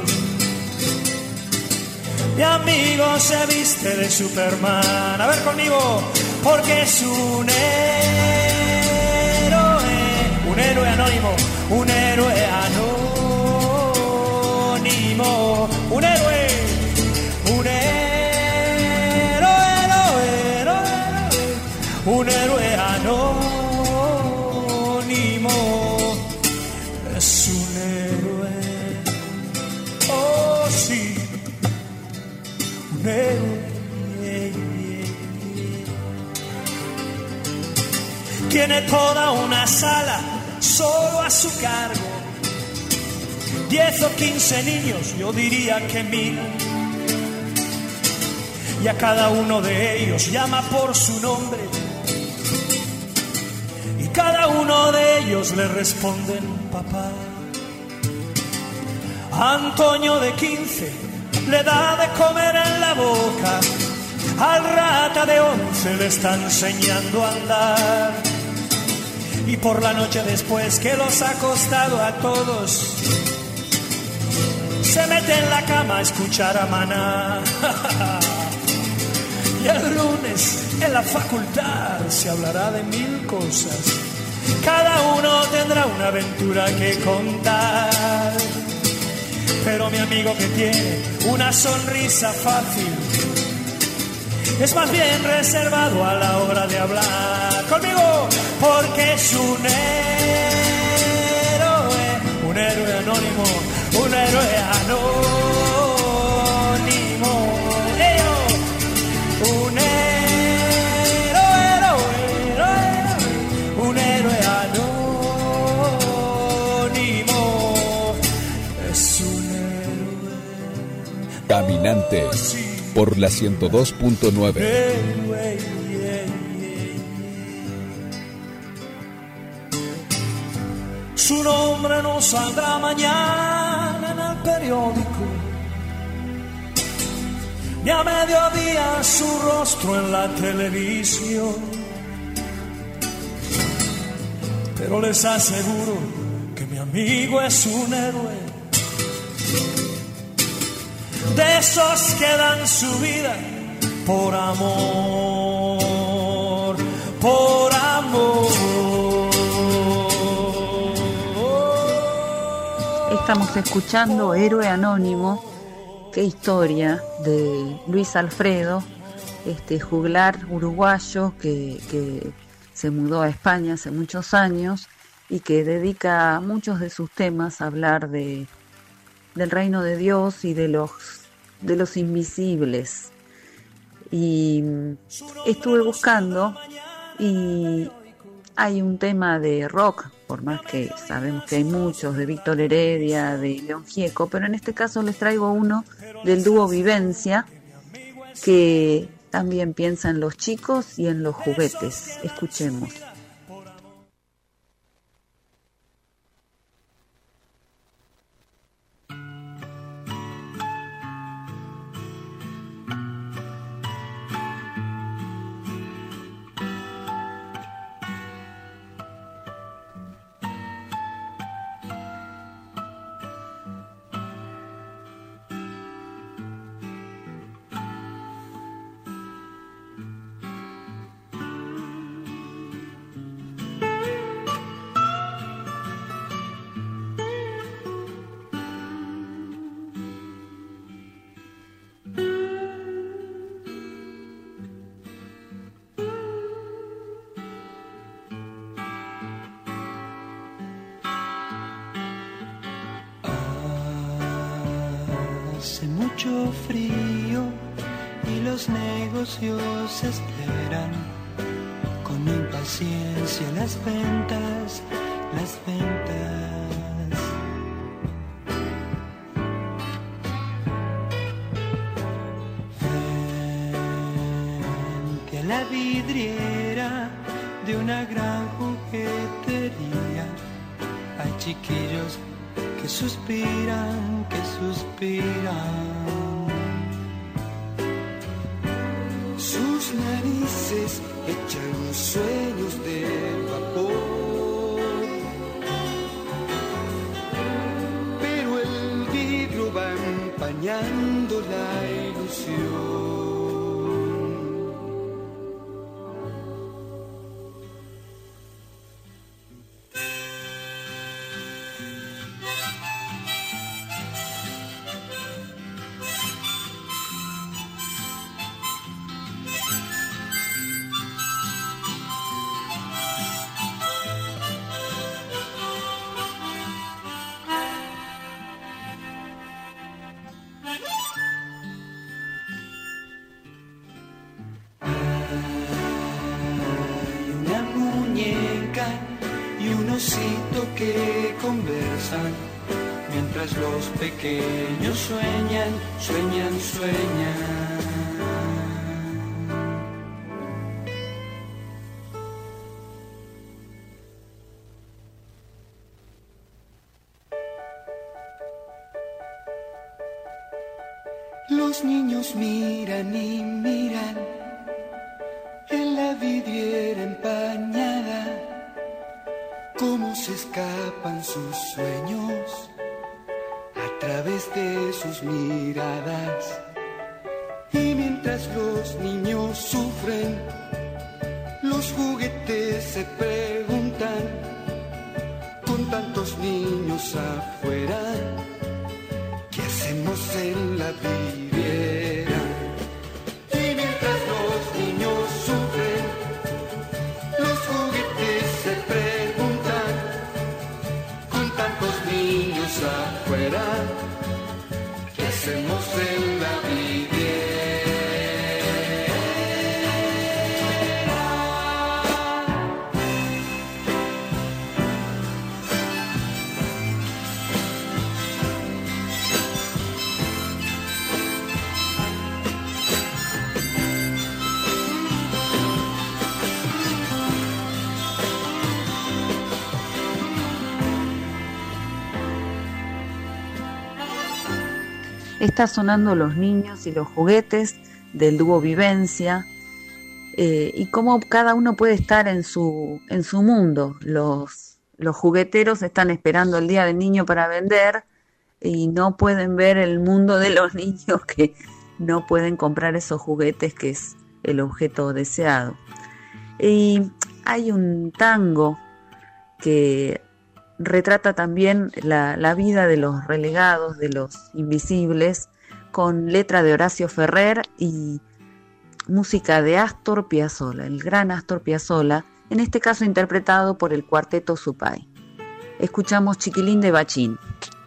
mi amigo se viste de Superman. A ver conmigo, porque es un héroe anónimo, un héroe anónimo, un héroe anónimo, es un héroe, oh sí, un héroe. Tiene toda una sala solo a su cargo, 10 o 15 niños, yo diría que 1000, y a cada uno de ellos llama por su nombre, y cada uno de ellos le responden papá. A Antonio de 15 le da de comer en la boca, al Rata de 11 le está enseñando a andar, y por la noche después que los ha acostado a todos, se mete en la cama a escuchar a Maná. Y el lunes en la facultad se hablará de 1000 cosas, cada uno tendrá una aventura que contar. Pero mi amigo, que tiene una sonrisa fácil, es más bien reservado a la hora de hablar. Conmigo, porque es un héroe anónimo, un héroe anónimo, un héroe anónimo, es un héroe. Caminante, por la 102.9. Su nombre no saldrá mañana en el periódico, ni a mediodía su rostro en la televisión. Pero les aseguro que mi amigo es un héroe, de esos que dan su vida por amor, por amor. Estamos escuchando Héroe Anónimo. Qué historia de Luis Alfredo, este juglar uruguayo que se mudó a España hace muchos años y que dedica muchos de sus temas a hablar del reino de Dios y de los invisibles. Y estuve buscando y hay un tema de rock, por más que sabemos que hay muchos, de Víctor Heredia, de León Gieco, pero en este caso les traigo uno del dúo Vivencia, que también piensa en los chicos y en los juguetes. Escuchemos. Hace mucho frío y los negocios esperan con impaciencia las ventas, las ventas. Frente a la vidriera de una gran juguetería hay chiquillos que suspiran, que suspiran. Sus narices echan sueños de vapor, pero el vidrio va empañando la ilusión. Que conversan mientras los pequeños sueñan, sueñan, sueñan. Los niños miran y miran en la vidriera empañada cómo se escapan sus sueños a través de sus miradas. Y mientras los niños sufren, los juguetes se preguntan, con tantos niños afuera, ¿qué hacemos en la vidriera? Y mientras los niños sufren, los juguetes se preguntan, con tantos niños afuera, ¿qué hacemos en la vidriera? Está sonando Los niños y los juguetes del dúo Vivencia, y cómo cada uno puede estar en su mundo. Los jugueteros están esperando el Día del Niño para vender y no pueden ver el mundo de los niños que no pueden comprar esos juguetes, que es el objeto deseado. Y hay un tango que retrata también la vida de los relegados, de los invisibles, con letra de Horacio Ferrer y música de Astor Piazzolla, el gran Astor Piazzolla, en este caso interpretado por el Cuarteto Supay. Escuchamos Chiquilín de Bachín.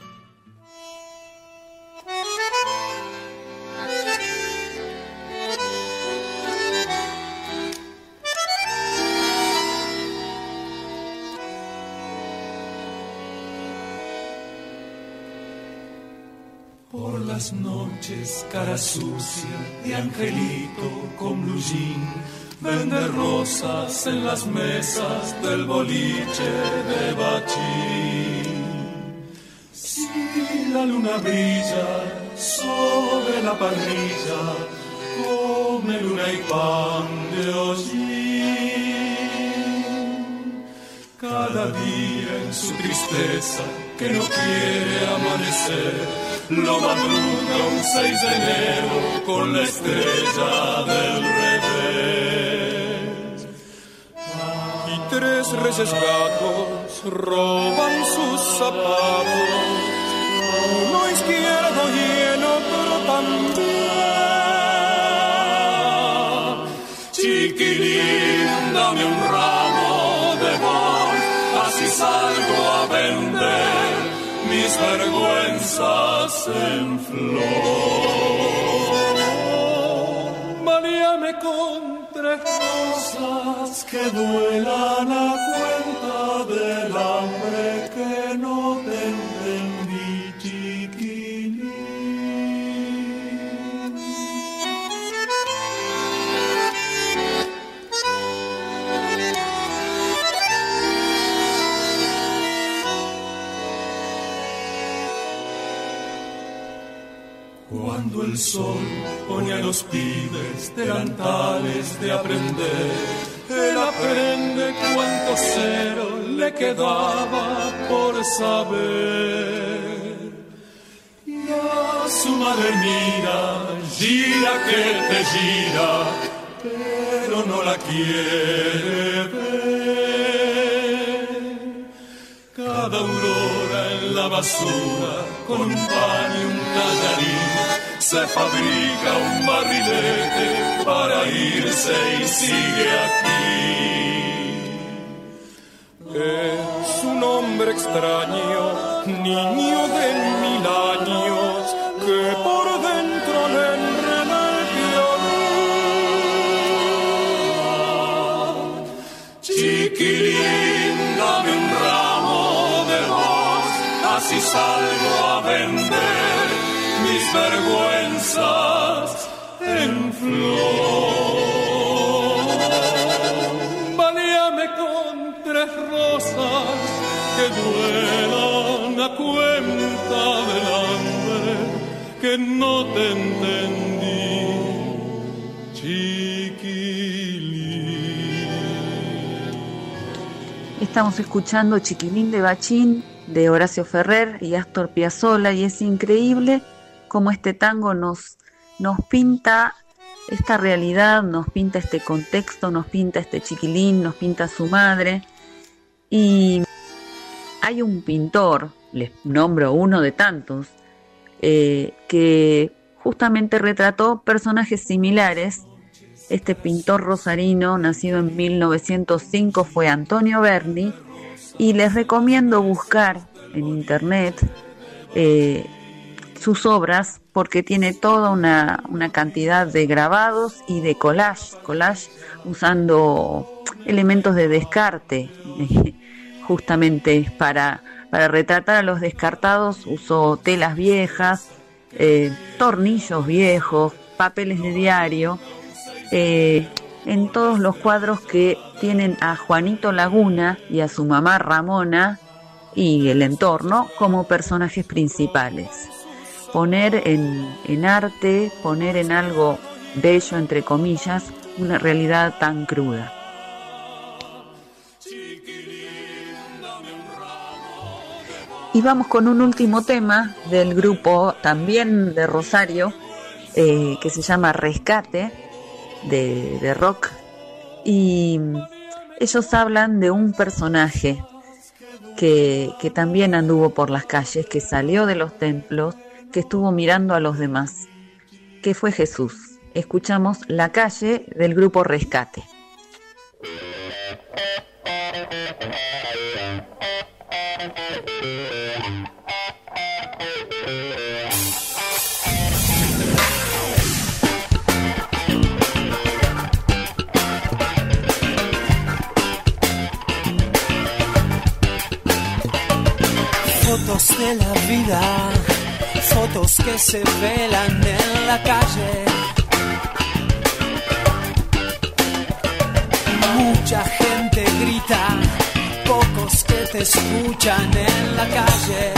Por las noches, cara sucia de angelito con blue jean, vende rosas en las mesas del boliche de Bachín. Si la luna brilla sobre la parrilla, come luna y pan de hollín. Cada día en su tristeza que no quiere amanecer, lo madruga un 6 de enero con la estrella del revés. Y 3 reyes gatos roban sus zapatos, uno izquierdo y el otro también. Chiquilín, dame un ramo de voz, así salgo a vender mis vergüenzas en flor. Valíame con 3 rosas que duelan a cuenta del hambre que no te entendí, chiquilín. Cuando el sol pone a los pibes delantales de aprender, él aprende cuánto cero le quedaba por saber. Y a su madre mira, gira que te gira, pero no la quiere ver. Cada aurora en la basura, con un pan y un tallarín, se fabrica un barrilete para irse y sigue aquí. Es un hombre extraño, niño de 1000 años, que por dentro le enreda el violín. Chiquilín, dame un ramo de voz, así salgo a vender mis vergüenzas en flor. Valíame con 3 rosas que duelan a cuenta del hambre que no te entendí, chiquilín. Estamos escuchando Chiquilín de Bachín, de Horacio Ferrer y Astor Piazzolla, y es increíble cómo este tango nos pinta esta realidad, nos pinta este contexto, nos pinta este chiquilín, nos pinta a su madre. Y hay un pintor, les nombro uno de tantos, que justamente retrató personajes similares. Este pintor rosarino, nacido en 1905, fue Antonio Berni, y les recomiendo buscar en internet sus obras, porque tiene toda una cantidad de grabados y de collage usando elementos de descarte, justamente para retratar a los descartados. Usó telas viejas, tornillos viejos, papeles de diario, en todos los cuadros que tienen a Juanito Laguna y a su mamá Ramona y el entorno como personajes principales. poner en arte, poner en algo bello, entre comillas, una realidad tan cruda. Y vamos con un último tema del grupo, también de Rosario, que se llama Rescate, de rock. Y ellos hablan de un personaje que también anduvo por las calles, que salió de los templos, que estuvo mirando a los demás, que fue Jesús. Escuchamos La Calle del grupo Rescate. Fotos de la vida, fotos que se velan en la calle. Mucha gente grita, pocos que te escuchan en la calle.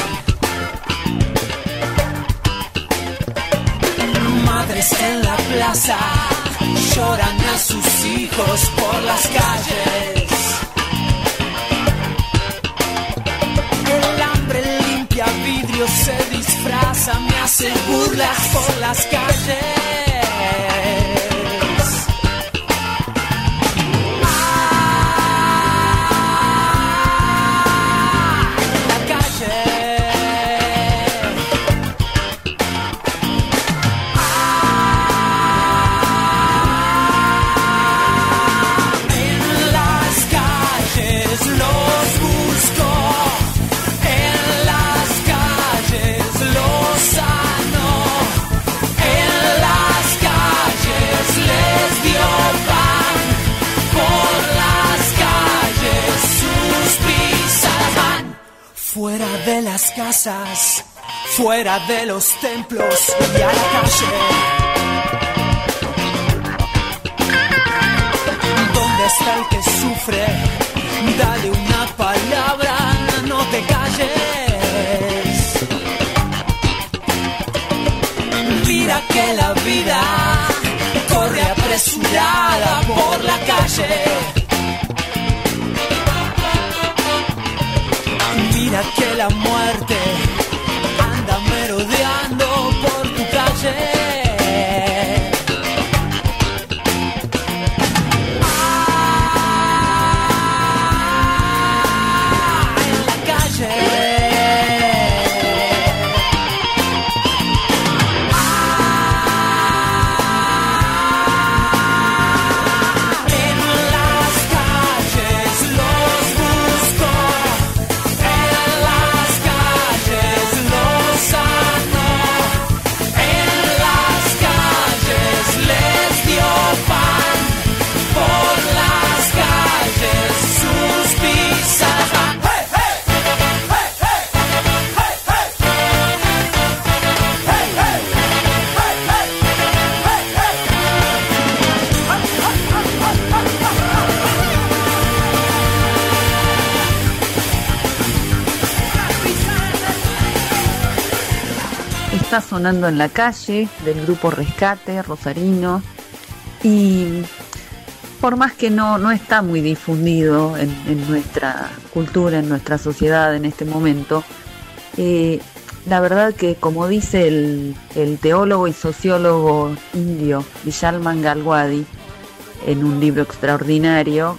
Madres en la plaza lloran a sus hijos por las calles. El hambre limpia vidrios, se disfraza, me hace burlas por las calles. Fuera de las casas, fuera de los templos y a la calle. ¿Dónde está el que sufre? Dale una palabra, no te calles. Mira que la vida corre apresurada por la calle. Mira que la muerte anda merodeando por tu calle. En la calle. Está sonando En la Calle del grupo Rescate rosarino, y por más que no está muy difundido en nuestra cultura, en nuestra sociedad en este momento, la verdad que, como dice el teólogo y sociólogo indio Vishal Mangalwadi en un libro extraordinario,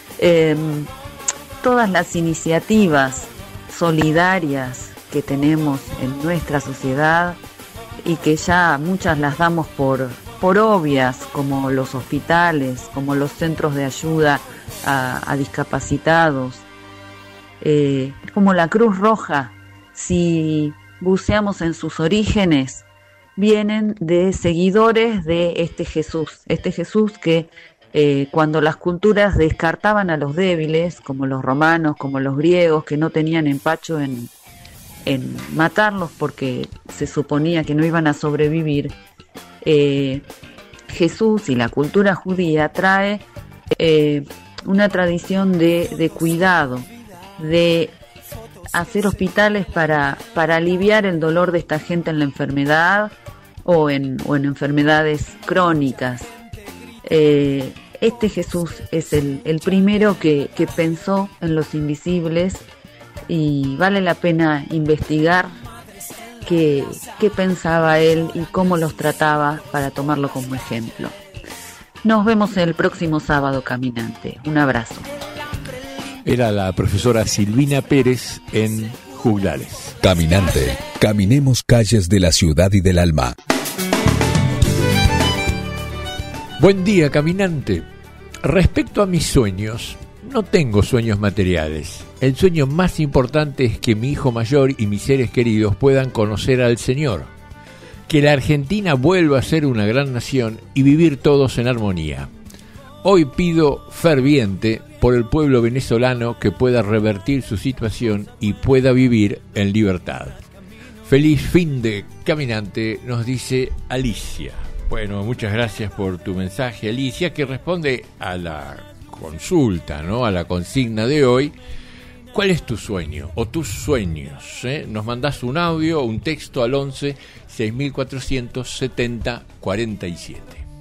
todas las iniciativas solidarias que tenemos en nuestra sociedad y que ya muchas las damos por obvias, como los hospitales, como los centros de ayuda a discapacitados, como la Cruz Roja, si buceamos en sus orígenes, vienen de seguidores de este Jesús que cuando las culturas descartaban a los débiles, como los romanos, como los griegos, que no tenían empacho en matarlos porque se suponía que no iban a sobrevivir, Jesús y la cultura judía trae una tradición de cuidado, de hacer hospitales para aliviar el dolor de esta gente en la enfermedad o en enfermedades crónicas. Este Jesús es el primero que pensó en los invisibles, y vale la pena investigar qué pensaba él y cómo los trataba para tomarlo como ejemplo. Nos vemos el próximo sábado, caminante. Un abrazo. Era la profesora Silvina Pérez en Juglares. Caminante, caminemos calles de la ciudad y del alma. Buen día, caminante. Respecto a mis sueños, no tengo sueños materiales. El sueño más importante es que mi hijo mayor y mis seres queridos puedan conocer al Señor, que la Argentina vuelva a ser una gran nación y vivir todos en armonía. Hoy pido ferviente por el pueblo venezolano que pueda revertir su situación y pueda vivir en libertad. Feliz fin de caminante, nos dice Alicia. Bueno, muchas gracias por tu mensaje, Alicia, que responde a la consulta, ¿no? A la consigna de hoy. ¿Cuál es tu sueño o tus sueños? Nos mandás un audio o un texto al 11 6470 47.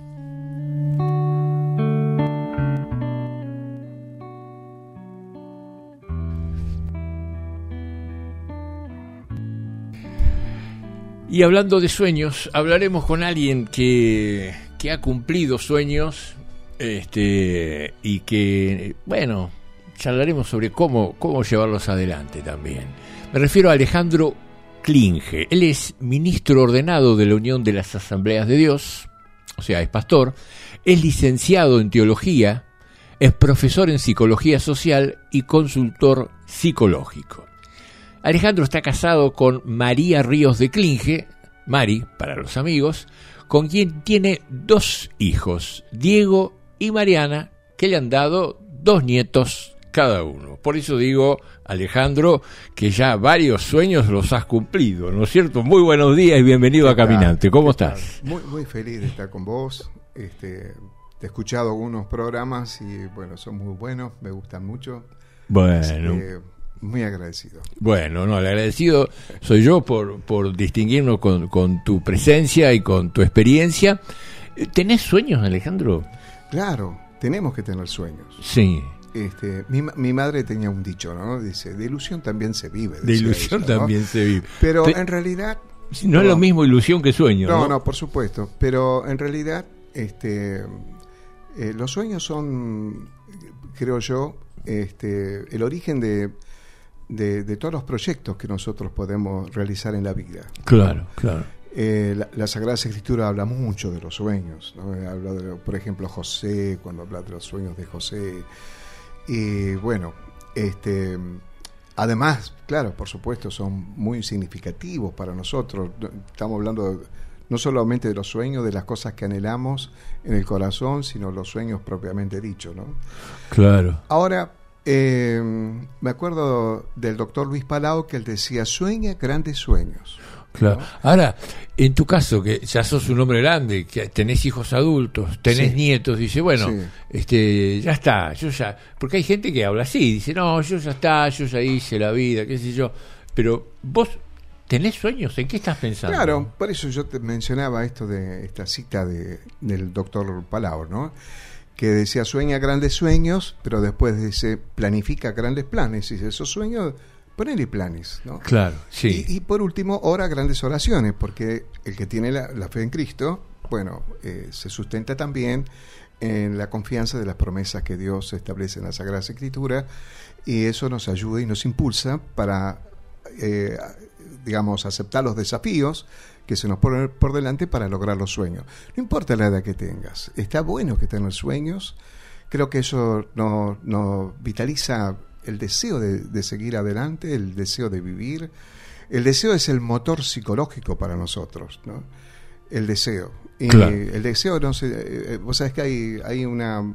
Y hablando de sueños, hablaremos con alguien que ha cumplido sueños, y que, bueno, charlaremos sobre cómo llevarlos adelante también. Me refiero a Alejandro Klinge. Él es ministro ordenado de la Unión de las Asambleas de Dios, o sea, es pastor, es licenciado en teología, es profesor en psicología social y consultor psicológico. Alejandro está casado con María Ríos de Klinge, Mari para los amigos, con quien tiene 2 hijos, Diego y Mariana, que le han dado 2 nietos cada uno. Por eso digo, Alejandro, que ya varios sueños los has cumplido, ¿no es cierto? Muy buenos días y bienvenido a Caminante. ¿Cómo estás? Muy feliz de estar con vos. Te he escuchado algunos programas y, bueno, son muy buenos, me gustan mucho. Bueno. Muy agradecido. Bueno, no, el agradecido soy yo por distinguirnos con tu presencia y con tu experiencia. ¿Tenés sueños, Alejandro? Claro, tenemos que tener sueños. Sí. Mi madre tenía un dicho, ¿no? Dice, de ilusión también se vive. De ilusión ella, también, ¿no? Se vive. Pero en realidad... No es lo mismo ilusión que sueño, ¿no? No, por supuesto. Pero en realidad los sueños son, creo yo, el origen de todos los proyectos que nosotros podemos realizar en la vida. Claro, claro. La Sagrada Escritura habla mucho de los sueños, ¿no? Habla por ejemplo, José, cuando habla de los sueños de José. Y bueno, además, claro, por supuesto, son muy significativos para nosotros. Estamos hablando no solamente de los sueños, de las cosas que anhelamos en el corazón, sino los sueños propiamente dichos, ¿no? Claro. Ahora, me acuerdo del doctor Luis Palau, que él decía, sueña grandes sueños. Claro. ¿No? Ahora, en tu caso, que ya sos un hombre grande, que tenés hijos adultos, tenés nietos, dice, bueno, ya está, yo ya... Porque hay gente que habla así, dice, no, yo ya hice la vida, qué sé yo. Pero vos tenés sueños, ¿en qué estás pensando? Claro, por eso yo te mencionaba esto de esta cita del doctor Palau, ¿no? Que decía, sueña grandes sueños, pero después dice, planifica grandes planes. Y dice, esos sueños, ponele planes, ¿no? Claro, sí. Y por último, ora grandes oraciones, porque el que tiene la fe en Cristo, bueno, se sustenta también en la confianza de las promesas que Dios establece en la Sagrada Escritura, y eso nos ayuda y nos impulsa para, digamos, aceptar los desafíos que se nos ponen por delante para lograr los sueños. No importa la edad que tengas, está bueno que tengas sueños. Creo que eso nos vitaliza el deseo de seguir adelante, el deseo de vivir. El deseo es el motor psicológico para nosotros, ¿no? El deseo. Y claro. El deseo, no sé, vos sabés que hay una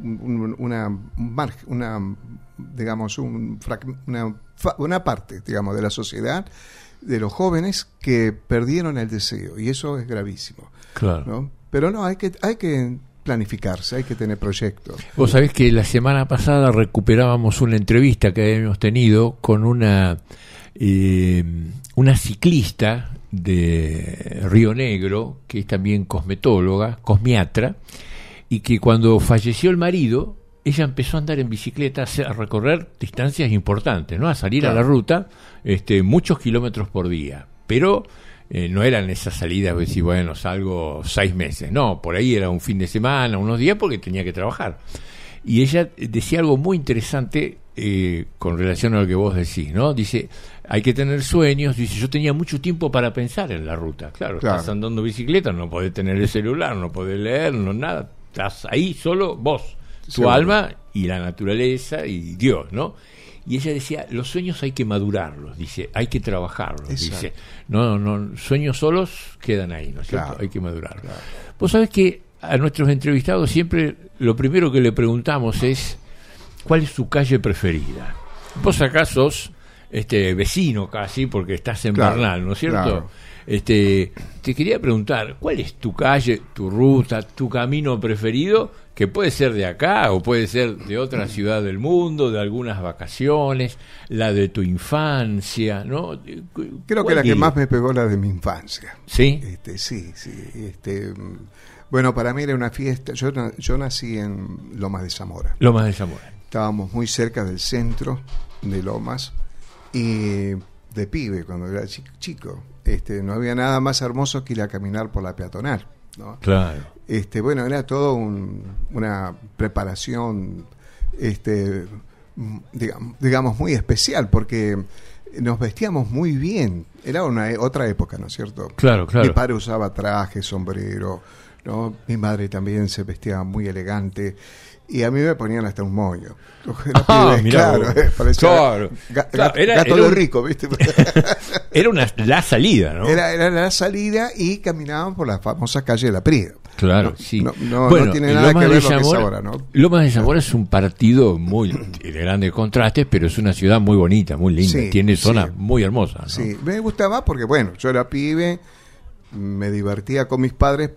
parte, digamos, de la sociedad, de los jóvenes, que perdieron el deseo, y eso es gravísimo. Claro. ¿No? Pero no, hay que planificarse, hay que tener proyectos. Vos sabés que la semana pasada recuperábamos una entrevista que habíamos tenido con una ciclista de Río Negro, que es también cosmetóloga, cosmiatra, y que cuando falleció el marido, ella empezó a andar en bicicleta, a recorrer distancias importantes, ¿no? A salir a la ruta, muchos kilómetros por día, pero no eran esas salidas, decir, bueno, salgo 6 meses, no, por ahí era un fin de semana, unos días, porque tenía que trabajar. Y ella decía algo muy interesante con relación a lo que vos decís, ¿no? Dice, hay que tener sueños. Dice, yo tenía mucho tiempo para pensar en la ruta. Claro. Estás andando bicicleta, no podés tener el celular, no podés leer, no nada. Estás ahí solo vos, tu alma y la naturaleza y Dios, ¿no? Y ella decía, los sueños hay que madurarlos, dice, hay que trabajarlos. Exacto. Dice, no, sueños solos quedan ahí, ¿no es cierto? Hay que madurarlos. Claro. Vos sabés que a nuestros entrevistados siempre lo primero que le preguntamos es, ¿cuál es su calle preferida? Vos acá sos vecino casi, porque estás en Bernal, ¿no es cierto? Claro. Te quería preguntar, ¿cuál es tu calle, tu ruta, tu camino preferido? Que puede ser de acá o puede ser de otra ciudad del mundo, de algunas vacaciones, la de tu infancia, ¿no? Creo que la que más me pegó la de mi infancia. ¿Sí? Sí. Bueno, para mí era una fiesta. Yo nací en Lomas de Zamora. Lomas de Zamora. Estábamos muy cerca del centro de Lomas y de pibe, cuando era chico, no había nada más hermoso que ir a caminar por la peatonal, ¿no? Claro. Bueno, era todo una preparación, digamos, muy especial, porque nos vestíamos muy bien. Era otra época, ¿no es cierto? Claro. Mi padre usaba traje, sombrero, ¿no? Mi madre también se vestía muy elegante. Y a mí me ponían hasta un moño. Claro, parecía gato de rico, ¿viste? Era la salida, ¿no? Era la salida y caminaban por la famosa calle de la Prida. Claro, sí. No tiene nada que ver lo que es ahora, ¿no? Lomas de Zamora es un partido muy de grandes contrastes, pero es una ciudad muy bonita, muy linda. Sí, tiene zonas muy hermosas, ¿no? Sí, me gustaba porque, bueno, yo era pibe, me divertía con mis padres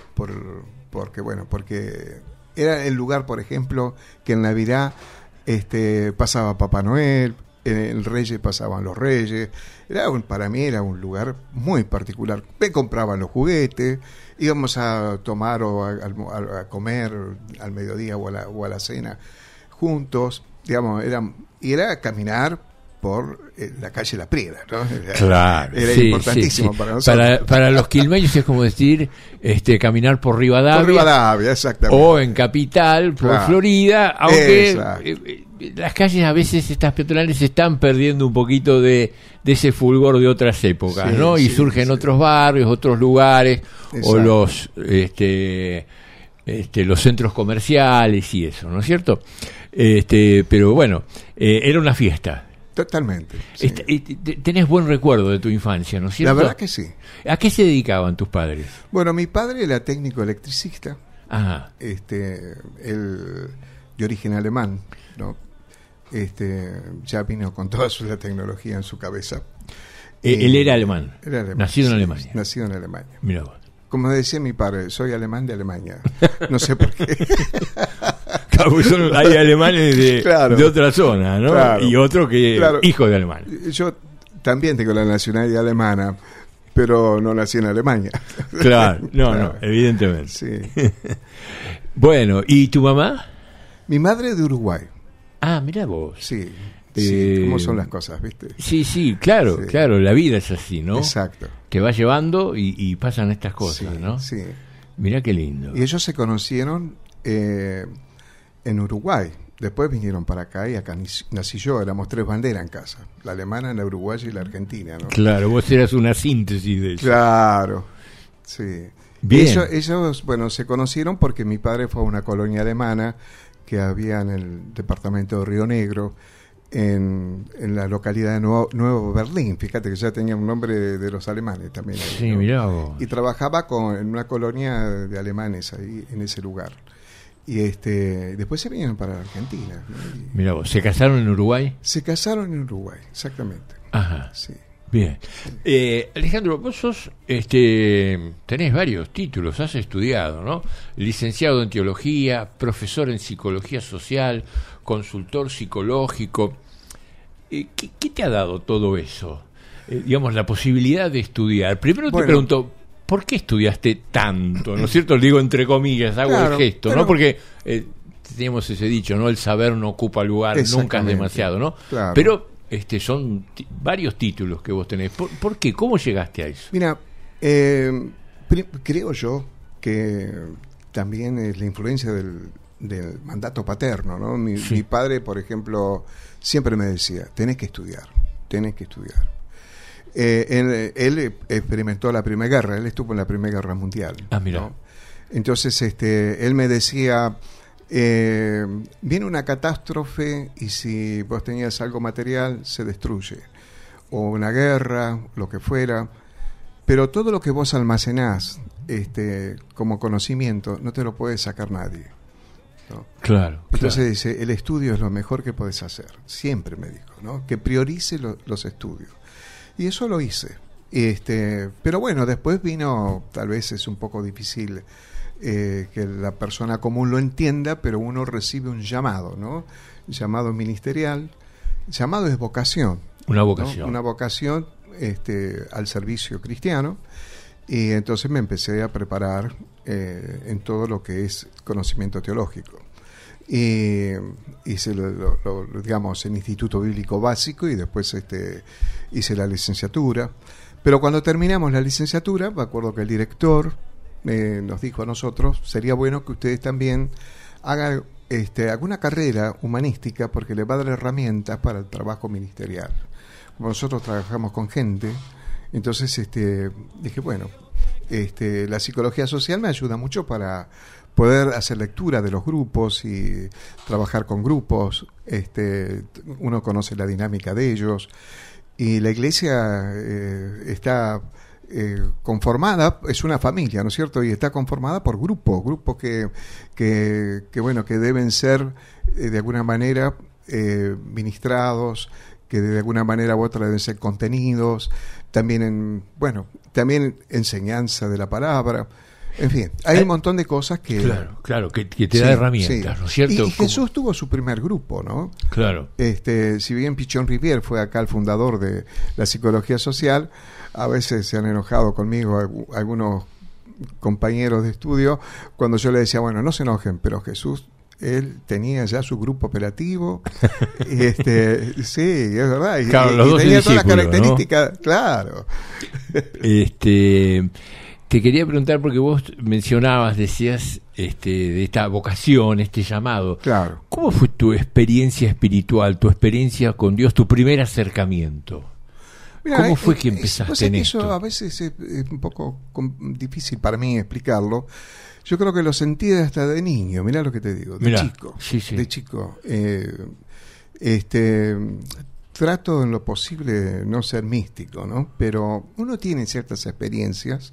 porque era el lugar, por ejemplo, que en Navidad pasaba Papá Noel, en el Reyes pasaban los Reyes. Para mí era un lugar muy particular. Me compraban los juguetes, íbamos a tomar o a comer al mediodía o a la cena juntos, digamos, era caminar por la calle La Prieda, ¿no? Era importantísimo para nosotros. Para los quilmeños es como decir caminar por Rivadavia. Por Rivadavia, exactamente. O en Capital, por Florida, aunque las calles a veces, estas peatonales, se están perdiendo un poquito de ese fulgor de otras épocas, ¿no? Y surgen otros barrios, otros lugares, o los centros comerciales y eso, ¿no es cierto? Pero bueno, era una fiesta. Totalmente. Sí. Tenés buen recuerdo de tu infancia, ¿no es cierto? La verdad que sí. ¿A qué se dedicaban tus padres? Bueno, mi padre era técnico electricista. Ajá. Él de origen alemán, ¿no? Ya vino con toda la tecnología en su cabeza. Él era alemán. Era alemán. Nacido en Alemania. Nacido en Alemania. Mira vos. Como decía mi padre, soy alemán de Alemania. No sé por qué. Claro, hay alemanes de otra zona, ¿no? Claro, y otro que hijo de alemán. Yo también tengo la nacionalidad alemana, pero no nací en Alemania. Claro, no, evidentemente. Sí. Bueno, ¿y tu mamá? Mi madre de Uruguay. Ah, mira vos. Sí, cómo son las cosas, ¿viste? Sí, claro, la vida es así, ¿no? Exacto. Te va llevando y pasan estas cosas, ¿no? Sí. Mirá qué lindo. Y ellos se conocieron en Uruguay. Después vinieron para acá y acá nací yo. Éramos 3 banderas en casa. La alemana, la uruguaya y la argentina, ¿no? Claro, vos eras una síntesis de eso. Claro, sí. Bien. Ellos, bueno, se conocieron porque mi padre fue a una colonia alemana que había en el departamento de Río Negro, en la localidad de Nuevo Berlín. Fíjate que ya tenía un nombre de los alemanes también. Ahí, sí, ¿no? mirá vos. Y trabajaba en una colonia de alemanes ahí en ese lugar. Y después se vinieron para la Argentina, ¿no? Mirá vos, ¿se casaron en Uruguay? Se casaron en Uruguay, exactamente. Ajá. Sí. Bien. Alejandro, vos sos, tenés varios títulos, has estudiado, ¿no? Licenciado en Teología, profesor en Psicología Social, consultor psicológico. ¿Qué te ha dado todo eso? Digamos, la posibilidad de estudiar. Primero te pregunto, ¿por qué estudiaste tanto? ¿No es cierto? Lo digo entre comillas, hago el gesto, ¿no? Porque tenemos ese dicho, ¿no? El saber no ocupa lugar, nunca es demasiado, ¿no? Claro. Pero son varios títulos que vos tenés. ¿Por qué? ¿Cómo llegaste a eso? Mira, creo yo que también es la influencia del mandato paterno, ¿no? Mi padre, por ejemplo, siempre me decía, tenés que estudiar. Él experimentó la Primera Guerra, él estuvo en la Primera Guerra Mundial. Mira. ¿no? Entonces, él me decía, viene una catástrofe y si vos tenías algo material, se destruye. O una guerra, lo que fuera. Pero todo lo que vos almacenás como conocimiento, no te lo puede sacar nadie. ¿no? Claro. Entonces dice, el estudio es lo mejor que podés hacer. Siempre me dijo, ¿no? Que priorice los estudios. Y eso lo hice. Pero bueno, después vino, tal vez es un poco difícil que la persona común lo entienda, pero uno recibe un llamado, ¿no? Llamado ministerial. Llamado es vocación. Una vocación. ¿no? Una vocación al servicio cristiano. Y entonces me empecé a preparar en todo lo que es conocimiento teológico. Y hice digamos, el Instituto Bíblico Básico y después hice la licenciatura. Pero cuando terminamos la licenciatura, me acuerdo que el director nos dijo a nosotros, sería bueno que ustedes también hagan alguna carrera humanística porque le va a dar herramientas para el trabajo ministerial. Como nosotros trabajamos con gente, entonces dije, bueno, la psicología social me ayuda mucho para poder hacer lectura de los grupos y trabajar con grupos. Uno conoce la dinámica de ellos y la iglesia está conformada, es una familia, ¿no es cierto? Y está conformada por grupos que bueno, que deben ser de alguna manera ministrados, que de alguna manera u otra deben ser contenidos, también también enseñanza de la palabra. En fin, hay un montón de cosas que... Claro, que te da herramientas, ¿no es cierto? Y Jesús tuvo su primer grupo, ¿no? Claro. Si bien Pichón Rivière fue acá el fundador de la psicología social, a veces se han enojado conmigo algunos compañeros de estudio cuando yo le decía, bueno, no se enojen, pero Jesús, él tenía ya su grupo operativo. Sí, es verdad. Claro, los dos tenía todas las características, ¿no? Claro. Te quería preguntar porque vos mencionabas, decías, de esta vocación, este llamado. Claro. ¿Cómo fue tu experiencia espiritual, tu experiencia con Dios, tu primer acercamiento? Mirá, ¿cómo fue que empezaste en esto? Eso a veces es un poco difícil para mí explicarlo. Yo creo que lo sentí hasta de niño, mirá lo que te digo, chico. Sí. De chico. Trato en lo posible no ser místico, ¿no? Pero uno tiene ciertas experiencias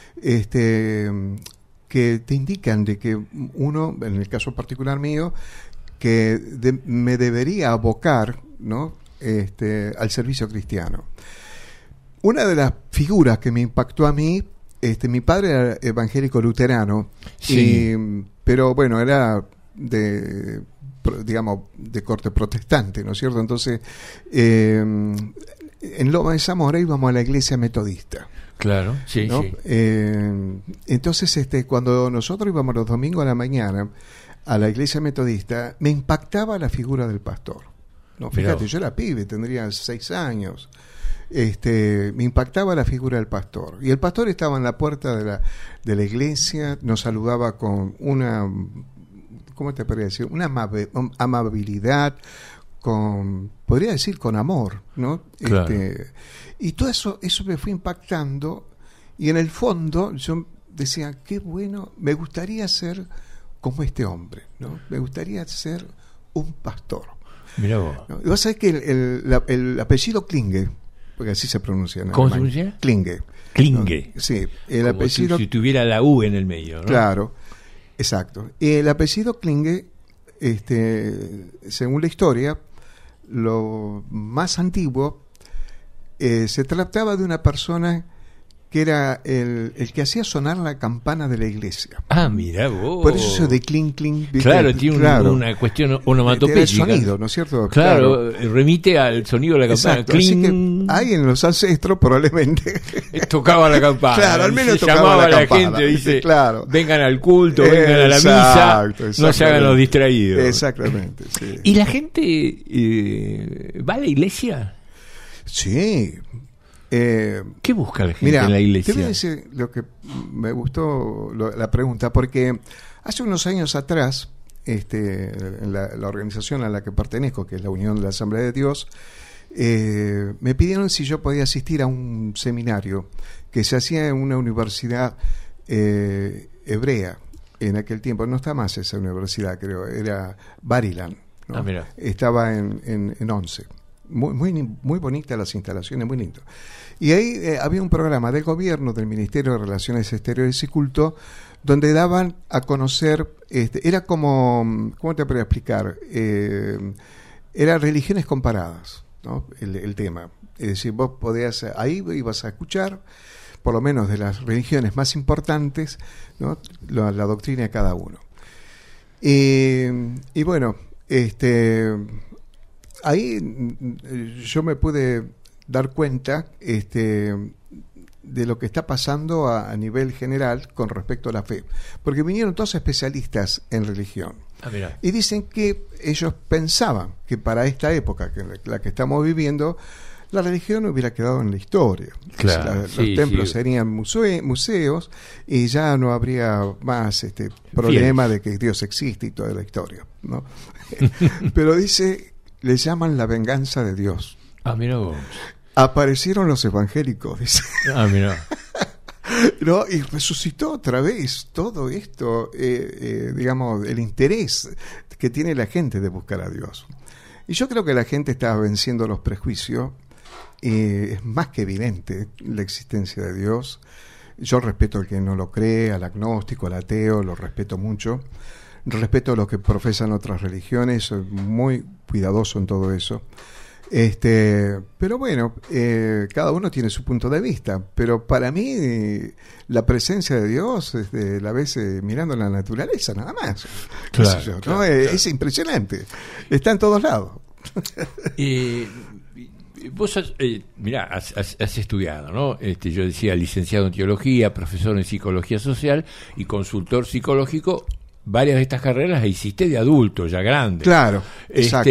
que te indican de que uno, en el caso particular mío, que me debería abocar, ¿no? Al servicio cristiano. Una de las figuras que me impactó a mí, mi padre era evangélico luterano, pero bueno, era de corte protestante, ¿no es cierto? Entonces, en Loma de Zamora íbamos a la iglesia metodista. Claro, sí, ¿no? sí. Entonces, cuando nosotros íbamos los domingos a la mañana a la iglesia metodista, me impactaba la figura del pastor. No, fíjate, yo era pibe, tendría 6 años. Me impactaba la figura del pastor. Y el pastor estaba en la puerta de la iglesia, nos saludaba con una, ¿cómo te podría decir? Una amabilidad, podría decir con amor, ¿no? Claro. Y todo eso me fue impactando, y en el fondo yo decía, qué bueno, me gustaría ser como este hombre, ¿no? Me gustaría ser un pastor. Mirá vos. ¿No? Y vos sabés que el apellido Klinge, porque así se pronuncia en ¿Cómo alemán. se pronuncia? Klinge. Klinge. ¿No? Sí, el como apellido... si tuviera la U en el medio, ¿no? Claro, exacto. El apellido Klinge, según la historia, lo más antiguo Se trataba de una persona que era el que hacía sonar la campana de la iglesia. Ah, mira vos. Por eso de clink, clink. ¿viste? Claro, tiene una cuestión onomatopéyica. El sonido, ¿no es cierto? Claro, remite al sonido de la campana. Exacto, así que alguien en los ancestros probablemente tocaba la campana. Claro, al menos llamaba a la campana, gente, dice, claro. Vengan al culto, vengan a la misa, no se hagan los distraídos. Exactamente, sí. ¿Y la gente va a la iglesia? Sí. ¿Qué busca la gente en la iglesia? Te voy a decir lo que me gustó la pregunta, porque hace unos años atrás, en la organización a la que pertenezco, que es la Unión de la Asamblea de Dios, me pidieron si yo podía asistir a un seminario que se hacía en una universidad hebrea. En aquel tiempo no está más esa universidad, creo, era Bar-Ilan, ¿no? Estaba en Once. Muy bonitas las instalaciones, muy lindo. Y ahí había un programa del gobierno, del Ministerio de Relaciones Exteriores y Culto, donde daban a conocer, era como, ¿cómo te podría explicar? Era religiones comparadas, ¿no? El tema. Es decir, vos podías, ahí ibas a escuchar, por lo menos de las religiones más importantes, ¿no? La doctrina de cada uno. Y bueno, ahí yo me pude dar cuenta de lo que está pasando a nivel general con respecto a la fe, porque vinieron todos especialistas en religión y dicen que ellos pensaban que para esta época, que la que estamos viviendo, la religión hubiera quedado en la historia. Claro, los templos serían museos y ya no habría más problema de que Dios existe y toda la historia, ¿no? Pero dice, le llaman la venganza de Dios. Ah, mira vos. Aparecieron los evangélicos, dice. Ah, mira. ¿No? Y resucitó otra vez todo esto, digamos, el interés que tiene la gente de buscar a Dios. Y yo creo que la gente está venciendo los prejuicios. Es más que evidente la existencia de Dios. Yo respeto al que no lo cree, al agnóstico, al ateo, lo respeto mucho. Respeto a los que profesan otras religiones, soy muy cuidadoso en todo eso. Pero bueno, cada uno tiene su punto de vista, pero para mí la presencia de Dios la ves mirando la naturaleza nada más. Claro, yo, ¿no? claro. Es impresionante, está en todos lados. Vos mirá, has estudiado, ¿no? Yo decía licenciado en teología, profesor en psicología social y consultor psicológico. Varias de estas carreras las hiciste de adulto, ya grande. Claro, exacto.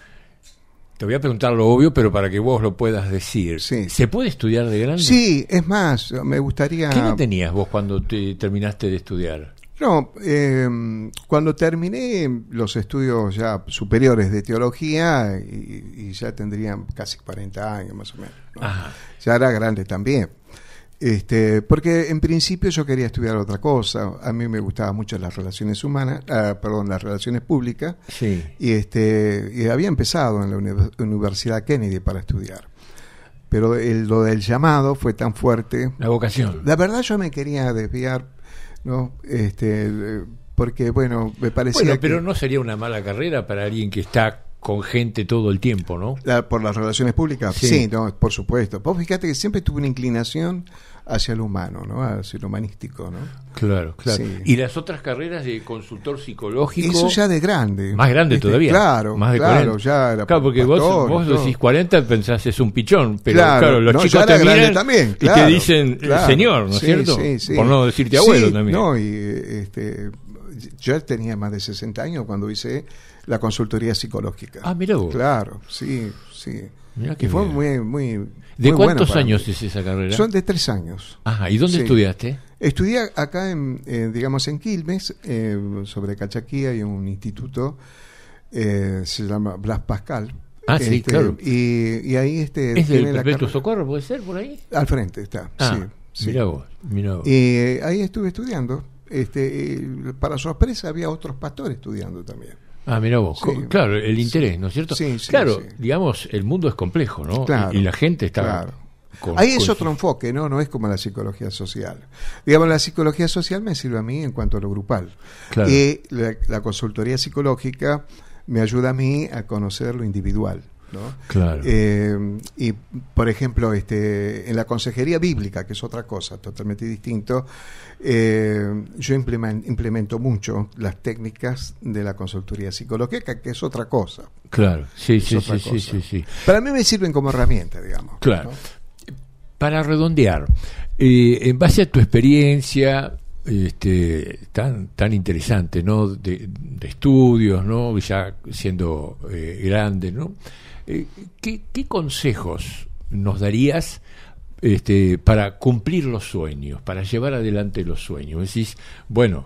Te voy a preguntar lo obvio, pero para que vos lo puedas decir. Sí. ¿Se puede estudiar de grande? Sí, es más, me gustaría... ¿Qué edad tenías vos cuando te terminaste de estudiar? No, cuando terminé los estudios ya superiores de teología, y ya tendrían casi 40 años más o menos, ¿no? Ya era grande también. Porque en principio yo quería estudiar otra cosa. A mí me gustaban mucho las relaciones humanas, las relaciones públicas. Sí. Y había empezado en la Universidad Kennedy para estudiar. Pero lo del llamado fue tan fuerte. La vocación. La verdad yo me quería desviar, ¿no? Porque bueno, me parecía pero no sería una mala carrera para alguien que está con gente todo el tiempo, ¿no? Por las relaciones públicas, sí, no, por supuesto. Vos fíjate que siempre tuve una inclinación hacia lo humano, ¿no? Hacia lo humanístico, ¿no? Claro. Sí. ¿Y las otras carreras de consultor psicológico? Eso ya de grande. Más grande todavía. Claro, más de claro, 40. ya era claro, porque pastor, vos decís 40, pensás es un pichón, pero claro, los no, chicos te miran también, y te dicen señor, ¿no es cierto? Sí. Por no decirte abuelo también. No, y yo tenía más de 60 años cuando hice la consultoría psicológica. Ah, mirá vos. Claro, sí. Mirá que fue muy ¿De muy cuántos bueno años es esa carrera? Son de 3 años. Ajá, ¿y dónde estudiaste? Estudié acá digamos en Quilmes, sobre Cachaquía, y un instituto se llama Blas Pascal. Sí, claro. Y ahí ¿Es del Perpetuo Socorro, puede ser, por ahí? Al frente está, sí. Mirá vos. Y ahí estuve estudiando. Para sorpresa había otros pastores estudiando también. Mirá vos, sí, claro, el interés, ¿no es cierto? Sí, claro, digamos, el mundo es complejo, ¿no? Claro, y la gente está... Claro. Ahí es otro enfoque, ¿no? Es como la psicología social. Digamos, la psicología social me sirve a mí en cuanto a lo grupal. Claro. Y la consultoría psicológica me ayuda a mí a conocer lo individual. ¿no? Claro. Y por ejemplo, en la consejería bíblica, que es otra cosa totalmente distinto, yo implemento mucho las técnicas de la consultoría psicológica, que es otra cosa. Claro, sí. Para mí me sirven como herramienta, digamos. Claro. ¿no? Para redondear, en base a tu experiencia tan interesante, ¿no? De estudios, ¿no? Ya siendo grande, ¿no? ¿Qué consejos nos darías para cumplir los sueños, para llevar adelante los sueños? Decís, bueno,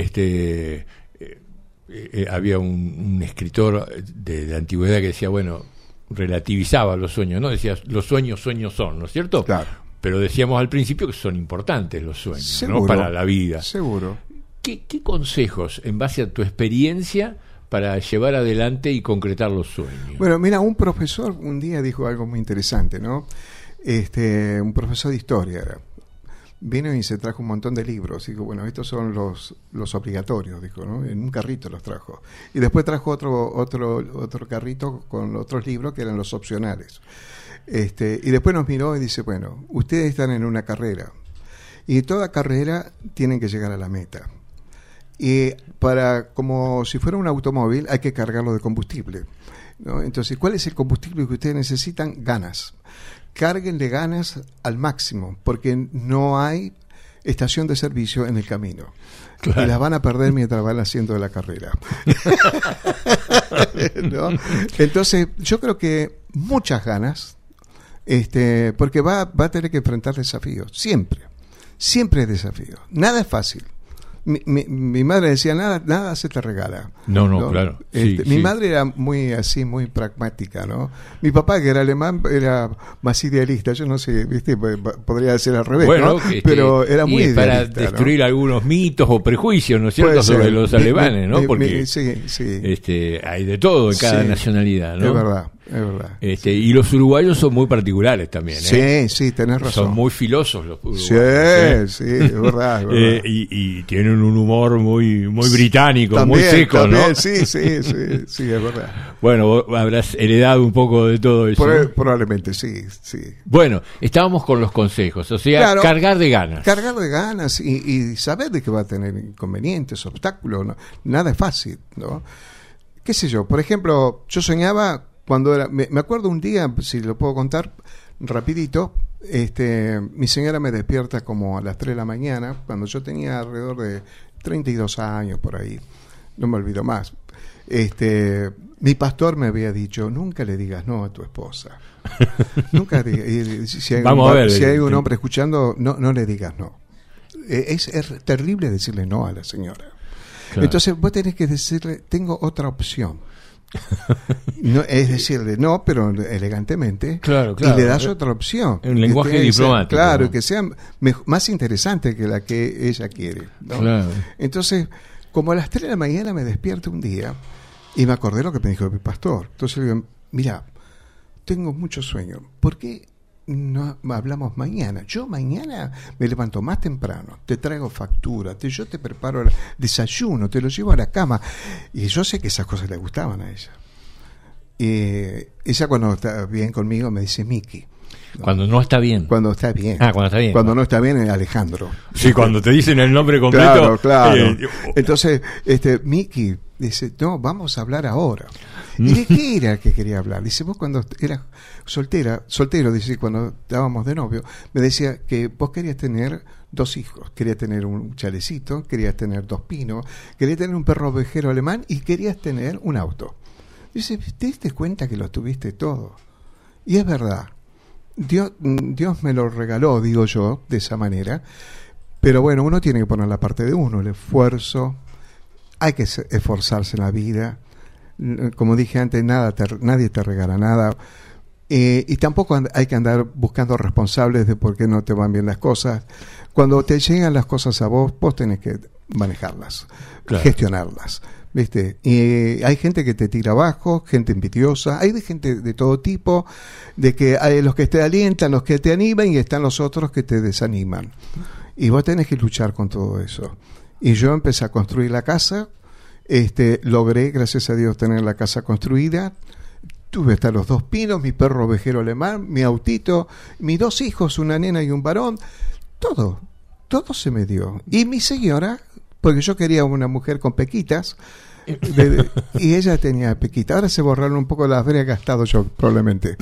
había un escritor de la antigüedad que decía, bueno, relativizaba los sueños, ¿no? Decía, los sueños son, ¿no es cierto? Claro. Pero decíamos al principio que son importantes los sueños, Seguro, ¿no? Para la vida. Seguro. ¿Qué consejos, en base a tu experiencia, para llevar adelante y concretar los sueños? Bueno, mira, un profesor un día dijo algo muy interesante, ¿no? Un profesor de historia era. Vino y se trajo un montón de libros. Dijo, bueno, estos son los obligatorios, dijo, ¿no? En un carrito los trajo. Y después trajo otro carrito con otros libros que eran los opcionales. Y después nos miró y dice, bueno, ustedes están en una carrera. Y toda carrera tienen que llegar a la meta. Y como si fuera un automóvil, hay que cargarlo de combustible, ¿no? Entonces, ¿cuál es el combustible que ustedes necesitan? Ganas. Cárguenle ganas al máximo, porque no hay estación de servicio en el camino. Claro. Y las van a perder mientras van haciendo la carrera. ¿No? Entonces, yo creo que muchas ganas, porque va a tener que enfrentar desafíos. Siempre es desafío. Nada es fácil. Mi madre decía, nada se te regala. No, claro. Mi madre era muy pragmática, ¿no? Mi papá, que era alemán, era más idealista. Yo no sé, ¿viste? Podría ser al revés, bueno, ¿no? Pero era muy idealista, para destruir, ¿no?, algunos mitos o prejuicios, ¿no es cierto?, sobre los alemanes, ¿no? Porque hay de todo en cada nacionalidad, ¿no? Es verdad. Y los uruguayos son muy particulares también, ¿eh? Sí, tenés razón. Son muy filosos los uruguayos. Sí, es verdad. Y tienen un humor muy británico, también, muy seco, ¿no? Sí, es verdad. Bueno, vos habrás heredado un poco de todo eso. Probablemente, sí. Bueno, estábamos con los consejos, o sea, claro, cargar de ganas. Cargar de ganas y saber de que va a tener inconvenientes, obstáculos, ¿no? Nada es fácil, ¿no? ¿Qué sé yo? Por ejemplo, yo soñaba cuando era... Me acuerdo un día, si lo puedo contar rapidito, mi señora me despierta como a las 3 de la mañana, cuando yo tenía alrededor de 32 años por ahí, no me olvido más. Mi pastor me había dicho, nunca le digas no a tu esposa. Nunca si hay un hombre escuchando, no le digas no. Es terrible decirle no a la señora. Claro. Entonces vos tenés que decirle, tengo otra opción. No, es decirle no, pero elegantemente, claro, y le das otra opción. Un lenguaje diplomático. Claro, ¿no? Que sea más interesante que la que ella quiere, ¿no? Claro. Entonces, como a las 3 de la mañana me despierto un día y me acordé lo que me dijo mi pastor. Entonces le digo, mira, tengo mucho sueño, ¿por qué no hablamos mañana? Yo mañana me levanto más temprano, te traigo factura, yo te preparo el desayuno, te lo llevo a la cama. Y yo sé que esas cosas le gustaban a ella. Y ella, cuando está bien conmigo, me dice Miki. Cuando no está bien. Cuando está bien. Cuando está bien. Cuando no está bien es Alejandro. Sí, cuando te dicen el nombre completo. Claro. Entonces, Miki dice, no, vamos a hablar ahora. ¿Y de qué era que quería hablar? Dice, vos cuando eras soltero, dice, cuando estábamos de novio, me decía que vos querías tener 2 hijos. Querías tener un chalecito, querías tener 2 pinos, querías tener un perro ovejero alemán y querías tener un auto. Dice, ¿te diste cuenta que lo tuviste todo? Y es verdad. Dios me lo regaló, digo yo, de esa manera. Pero bueno, uno tiene que poner la parte de uno, el esfuerzo. Hay que esforzarse en la vida. Como dije antes, nadie te regala nada. Y tampoco hay que andar buscando responsables de por qué no te van bien las cosas. Cuando te llegan las cosas a vos tenés que manejarlas, claro, gestionarlas, ¿viste? Y hay gente que te tira abajo, gente envidiosa, hay gente de todo tipo, de que hay los que te alientan, los que te animan, y están los otros que te desaniman. Y vos tenés que luchar con todo eso. Y yo empecé a construir la casa, logré, gracias a Dios, tener la casa construida. tuve hasta los 2 Pinos, mi perro ovejero alemán, mi autito, mis 2 hijos, una nena y un varón, todo se me dio. Y mi señora, porque yo quería una mujer con pequitas, y ella tenía pequita. Ahora se borraron un poco, las habría gastado yo probablemente.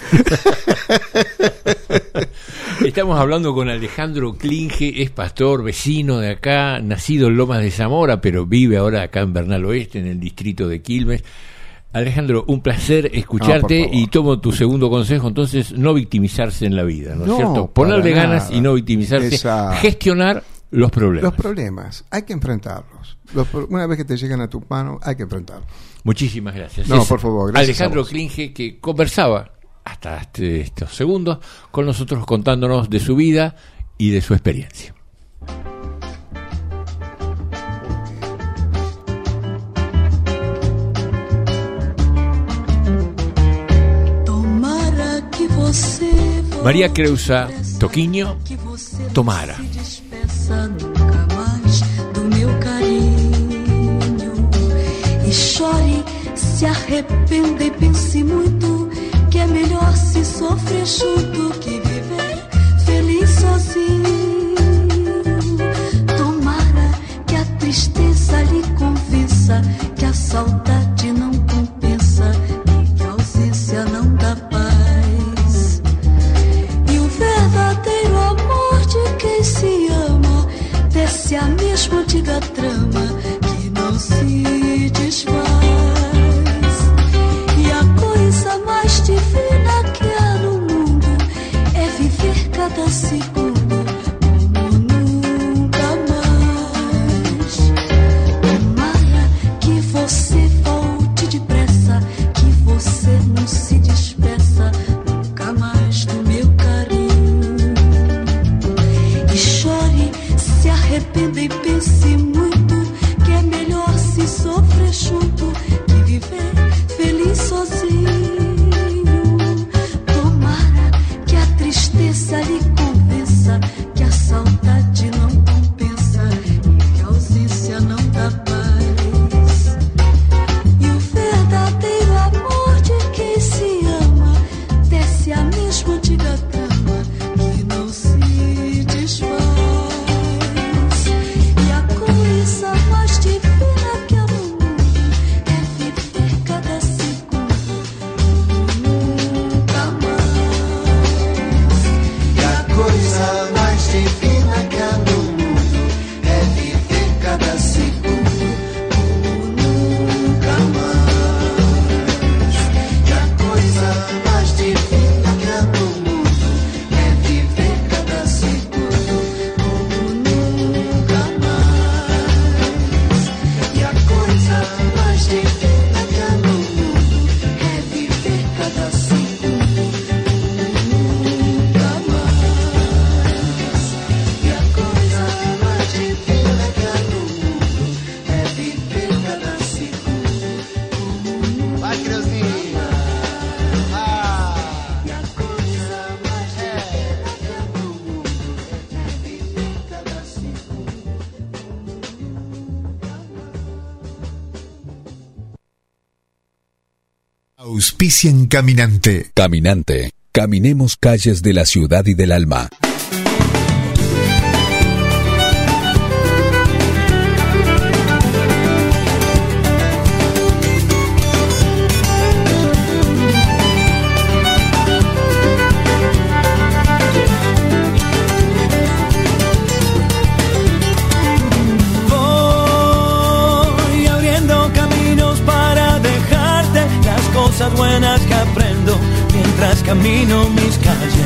Estamos hablando con Alejandro Klinge, es pastor, vecino de acá, nacido en Lomas de Zamora, pero vive ahora acá en Bernal Oeste, en el distrito de Quilmes. Alejandro, un placer escucharte, y tomo tu segundo consejo, entonces no victimizarse en la vida, ¿no es cierto? Ponerle ganas y no victimizarse, gestionar los problemas. Los problemas, hay que enfrentarlos. Una vez que te llegan a tus manos, hay que enfrentarlos. Muchísimas gracias. No, por favor, gracias. Alejandro Klinge, que conversaba hasta estos segundos con nosotros, contándonos de su vida y de su experiencia. María Creusa Toquinho, Tomara. Nunca mais do meu carinho, e chore, se arrependa e pense muito, que é melhor se sofrer junto que viver feliz sozinho. Tomara que a tristeza lhe convença que a saudade não compensa e que a ausência não dá paz. E o verdadeiro amor de quem se ama desce a mesma antiga trama que não se desfaz. E a coisa mais divina que há no mundo é viver cada segundo como nunca mais. Tomara que você volte depressa, que você não se despeça nunca mais do meu carinho. E chore, se arrependa e pense muito, que é melhor se sofrer junto que viver feliz sozinho. Tomara que a tristeza lhe convença que a saudade não compensa e que a ausência não dá paz. E o verdadeiro amor de quem se ama desce a mesma antiga trama que não se desfaz. E a coisa mais divina que há no mundo é viver cada segundo nunca mais. E a coisa mais divina que há no mundo é viver cada segundo nunca mais. E a coisa mais divina que há no mundo é viver cada segundo nunca mais. E a coisa mais divina que há no mundo é viver cada segundo nunca mais. E a coisa mais divina que há no mundo é viver cada segundo. Vai, criancinha! E a coisa mais divina que há no mundo é viver cada segundo. Auspician Caminante. Caminante. Caminemos calles de la ciudad y del alma. Voy abriendo caminos para dejarte las cosas buenas que aprendo mientras camino mis calles.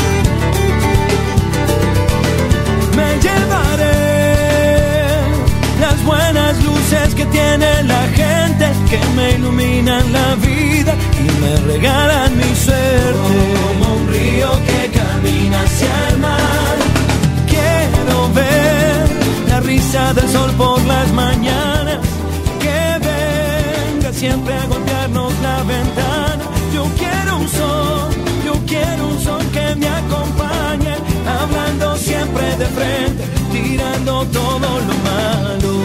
Me llevaré las buenas luces que tiene la gente, que me iluminan la vida y me regalan mi suerte. Como un río que camina hacia el mar, quiero ver la risa del sol por las mañanas, que venga siempre a golpearnos la ventana. Yo quiero un sol que me acompañe, hablando siempre de frente, tirando todo lo malo.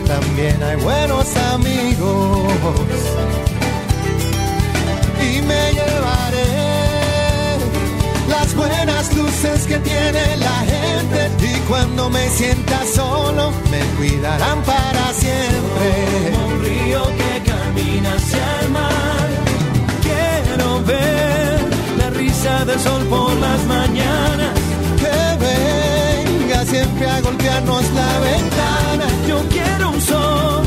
también hay buenos amigos. Y me llevaré las buenas luces que tiene la gente, y cuando me sienta solo me cuidarán para siempre. Como un río que camina hacia el mar, quiero ver la risa del sol por las mañanas, que venga siempre a golpearnos la ventana. Yo quiero un son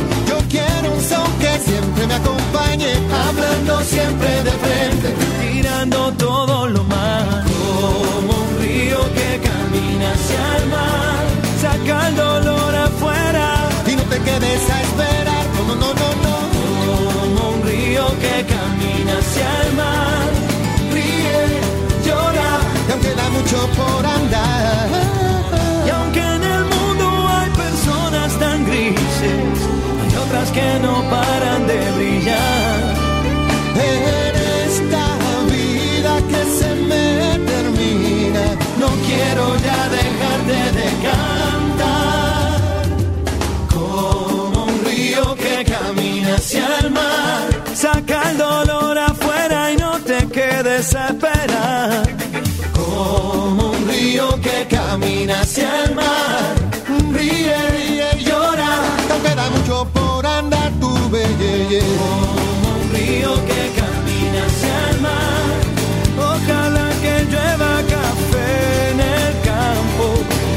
que siempre me acompañe, hablando siempre de frente, tirando todo lo malo. Como un río que camina hacia el mar, saca el dolor afuera y no te quedes a esperar. No, no, no, no. Como un río que camina hacia el mar, ríe, llora, y aunque da mucho por andar, y aunque en el mundo hay personas tan grises, hay otras que no paran de brillar. En esta vida que se me termina, no quiero ya dejarte de cantar. Como un río que camina hacia el mar, saca el dolor afuera y no te quedes a esperar. Como un río que camina hacia el mar, ríe, ríe, llora, aunque da mucho por andar tu belleza. Como un río que camina hacia el mar, ojalá que llueva café en el campo.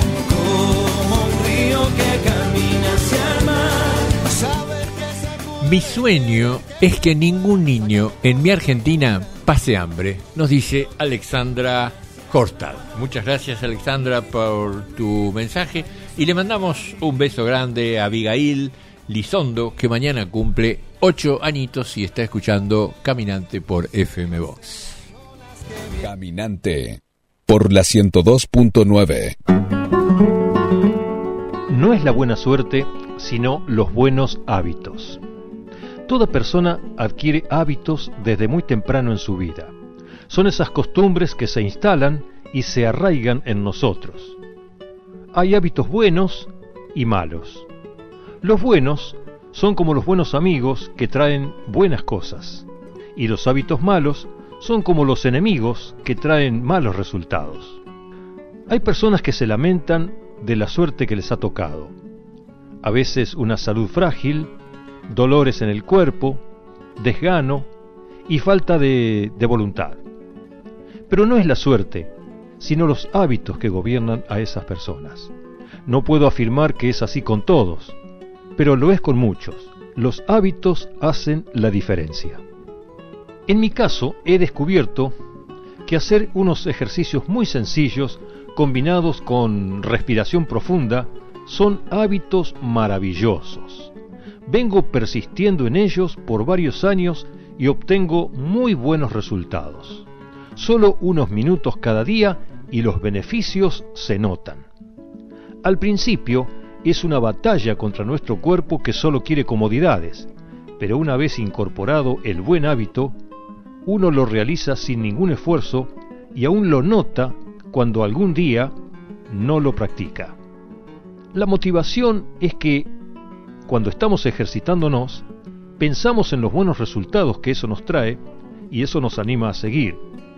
Como un río que camina hacia el mar, saber que Mi sueño es que ningún niño en mi Argentina pase hambre, nos dice Alexandra Horstad. Muchas gracias, Alexandra, por tu mensaje, y le mandamos un beso grande a Abigail Lizondo, que mañana cumple 8 añitos y está escuchando Caminante por FM Vox. Caminante por la 102.9. No es la buena suerte, sino los buenos hábitos. Toda persona adquiere hábitos desde muy temprano en su vida. Son esas costumbres que se instalan y se arraigan en nosotros. Hay hábitos buenos y malos. Los buenos son como los buenos amigos que traen buenas cosas, y los hábitos malos son como los enemigos que traen malos resultados. Hay personas que se lamentan de la suerte que les ha tocado. A veces una salud frágil, dolores en el cuerpo, desgano y falta de voluntad. Pero no es la suerte, sino los hábitos que gobiernan a esas personas. No puedo afirmar que es así con todos, pero lo es con muchos. Los hábitos hacen la diferencia. En mi caso, he descubierto que hacer unos ejercicios muy sencillos, combinados con respiración profunda, son hábitos maravillosos. Vengo persistiendo en ellos por varios años y obtengo muy buenos resultados. Solo unos minutos cada día y los beneficios se notan. Al principio es una batalla contra nuestro cuerpo que solo quiere comodidades, pero una vez incorporado el buen hábito, uno lo realiza sin ningún esfuerzo y aún lo nota cuando algún día no lo practica. La motivación es que cuando estamos ejercitándonos, pensamos en los buenos resultados que eso nos trae y eso nos anima a seguir.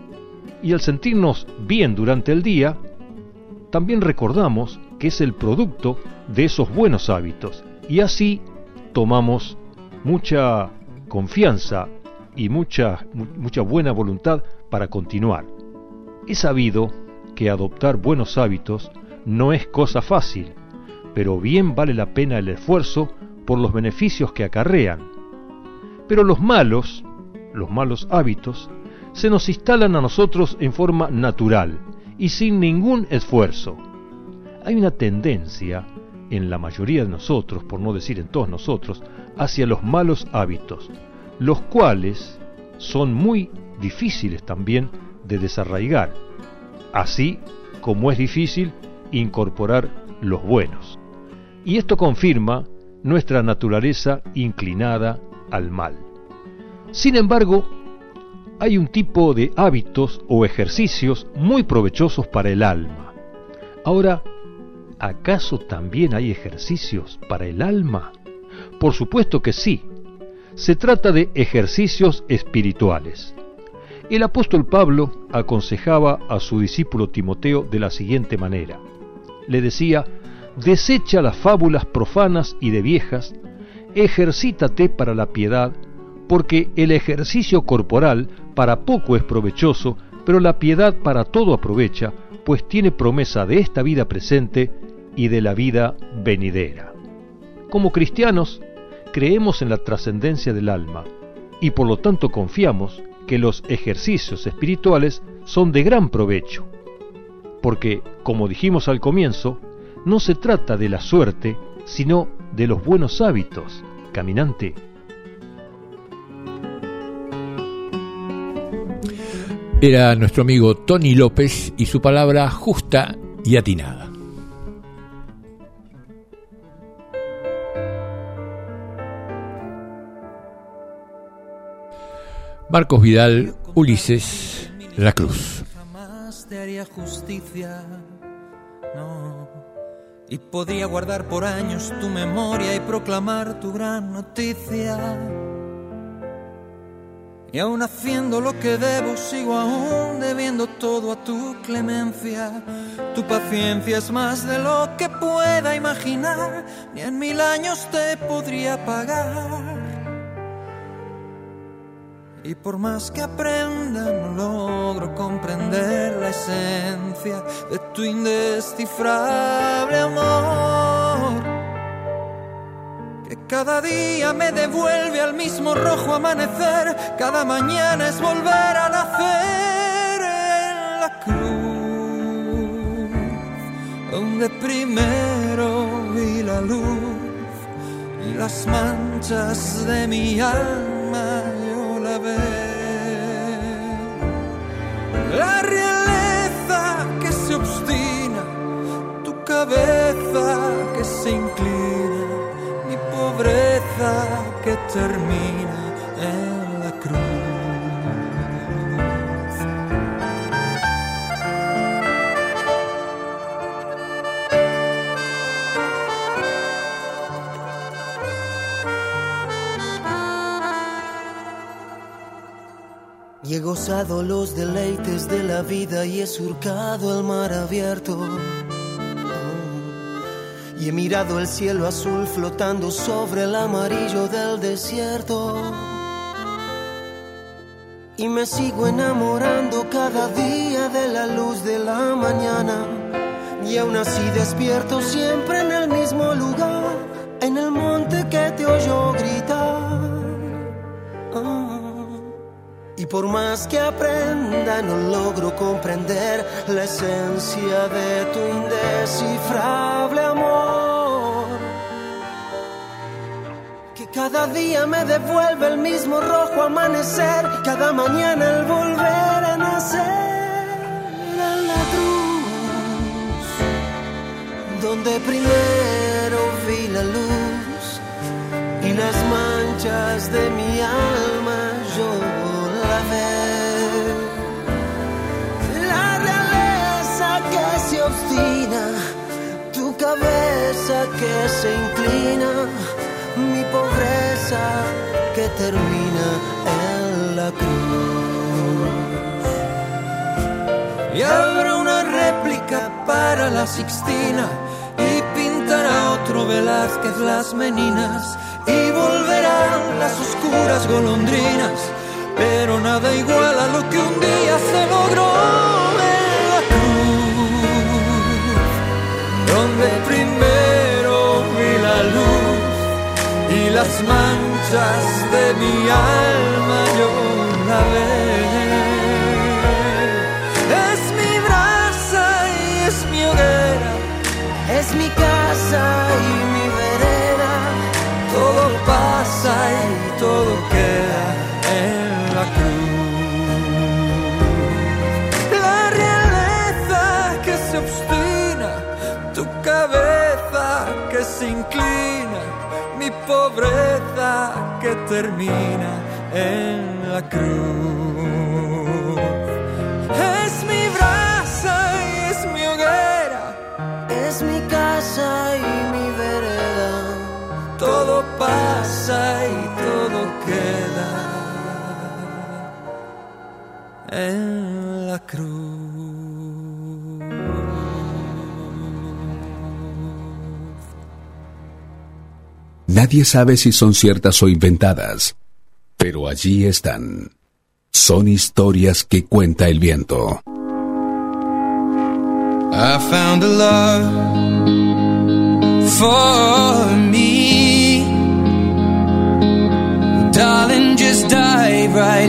Y al sentirnos bien durante el día, también recordamos que es el producto de esos buenos hábitos y así tomamos mucha confianza y mucha buena voluntad para continuar. He sabido que adoptar buenos hábitos no es cosa fácil, pero bien vale la pena el esfuerzo por los beneficios que acarrean. Pero los malos hábitos, se nos instalan a nosotros en forma natural y sin ningún esfuerzo. Hay una tendencia en la mayoría de nosotros, por no decir en todos nosotros, hacia los malos hábitos, los cuales son muy difíciles también de desarraigar, así como es difícil incorporar los buenos. Y esto confirma nuestra naturaleza inclinada al mal. Sin embargo, hay un tipo de hábitos o ejercicios muy provechosos para el alma. Ahora, ¿acaso también hay ejercicios para el alma? Por supuesto que sí. Se trata de ejercicios espirituales. El apóstol Pablo aconsejaba a su discípulo Timoteo de la siguiente manera. Le decía: desecha las fábulas profanas y de viejas, ejercítate para la piedad, porque el ejercicio corporal para poco es provechoso, pero la piedad para todo aprovecha, pues tiene promesa de esta vida presente y de la vida venidera. Como cristianos, creemos en la trascendencia del alma y por lo tanto confiamos que los ejercicios espirituales son de gran provecho, porque, como dijimos al comienzo, no se trata de la suerte, sino de los buenos hábitos. Caminante. Era nuestro amigo Tony López y su palabra justa y atinada. Marcos Vidal, Ulises, La Cruz. Jamás te haría justicia, no. Y podría guardar por años tu memoria y proclamar tu gran noticia. Y aún haciendo lo que debo, sigo aún debiendo todo a tu clemencia. Tu paciencia es más de lo que pueda imaginar, ni en 1000 años te podría pagar. Y por más que aprenda, no logro comprender la esencia de tu indescifrable amor, que cada día me devuelve al mismo rojo amanecer. Cada mañana es volver a nacer en la cruz, donde primero vi la luz y las manchas de mi alma yo la ve. La realeza que se obstina, tu cabeza que se inclina, mi pobreza que termina en la cruz. Y he gozado los deleites de la vida y he surcado el mar abierto. Y he mirado el cielo azul flotando sobre el amarillo del desierto. Y me sigo enamorando cada día de la luz de la mañana. Y aún así despierto siempre en el mismo lugar, en el monte que te oyó gritar. Y por más que aprenda no logro comprender la esencia de tu indescifrable amor, que cada día me devuelve el mismo rojo amanecer, cada mañana el volver a nacer en la cruz, donde primero vi la luz y las manchas de mi alma yo la realeza que se obstina, tu cabeza que se inclina, mi pobreza que termina en la cruz. Y habrá una réplica para la Sixtina y pintará otro Velázquez las meninas y volverán las oscuras golondrinas. Pero nada igual a lo que un día se logró en la cruz, donde primero vi la luz y las manchas de mi alma yo la ve. Es mi brasa y es mi hoguera, es mi casa y mi vereda, todo pasa y todo queda en la cruz. La realeza que se obstina, tu cabeza que se inclina, mi pobreza que termina en la cruz. Es mi brasa y es mi hoguera, es mi casa y mi vereda, todo pasa y todo queda en la cruz. Nadie sabe si son ciertas o inventadas, pero allí están. Son historias que cuenta el viento. I found a love for me. Darling, just dive right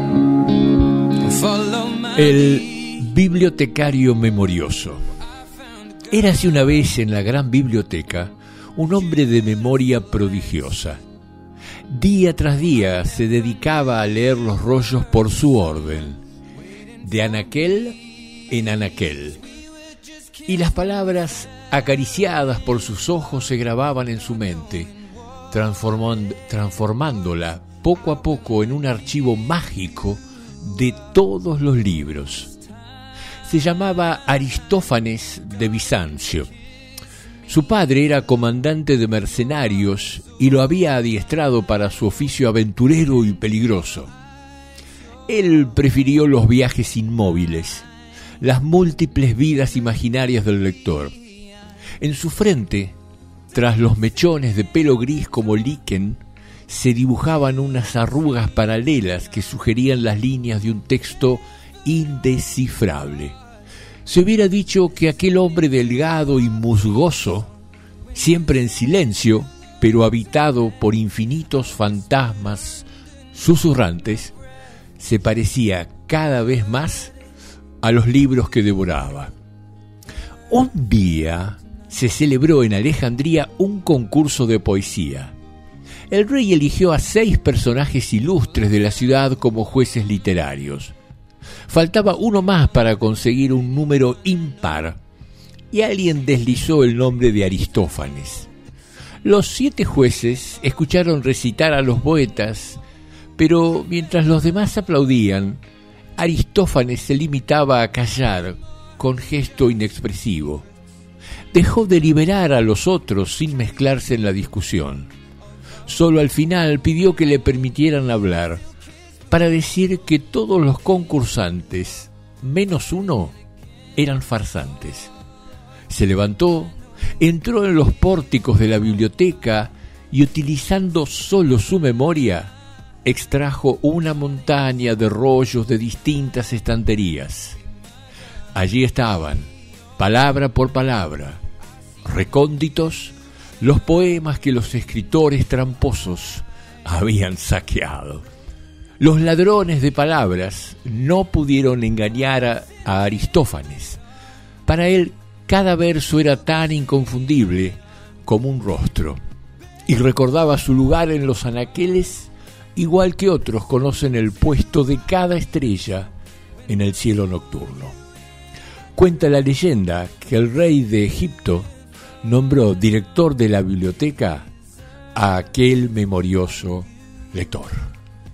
in. Follow my... El bibliotecario memorioso. Érase una vez en la gran biblioteca un hombre de memoria prodigiosa. Día tras día se dedicaba a leer los rollos por su orden, de anaquel en anaquel, y las palabras acariciadas por sus ojos se grababan en su mente, transformándola poco a poco en un archivo mágico de todos los libros. Se llamaba Aristófanes de Bizancio. Su padre era comandante de mercenarios y lo había adiestrado para su oficio aventurero y peligroso. Él prefirió los viajes inmóviles, las múltiples vidas imaginarias del lector. En su frente, tras los mechones de pelo gris como líquen, se dibujaban unas arrugas paralelas que sugerían las líneas de un texto indescifrable. Se hubiera dicho que aquel hombre delgado y musgoso, siempre en silencio, pero habitado por infinitos fantasmas susurrantes, se parecía cada vez más a los libros que devoraba. Un día se celebró en Alejandría un concurso de poesía. El rey eligió a 6 personajes ilustres de la ciudad como jueces literarios. Faltaba uno más para conseguir un número impar, y alguien deslizó el nombre de Aristófanes. Los 7 jueces escucharon recitar a los poetas, pero mientras los demás aplaudían, Aristófanes se limitaba a callar con gesto inexpresivo. Dejó de liberar a los otros sin mezclarse en la discusión. Solo al final pidió que le permitieran hablar, para decir que todos los concursantes, menos uno, eran farsantes. Se levantó, entró en los pórticos de la biblioteca y, utilizando solo su memoria, extrajo una montaña de rollos de distintas estanterías. Allí estaban, palabra por palabra, recónditos, los poemas que los escritores tramposos habían saqueado. Los ladrones de palabras no pudieron engañar a Aristófanes. Para él, cada verso era tan inconfundible como un rostro, y recordaba su lugar en los anaqueles, igual que otros conocen el puesto de cada estrella en el cielo nocturno. Cuenta la leyenda que el rey de Egipto nombró director de la biblioteca a aquel memorioso lector.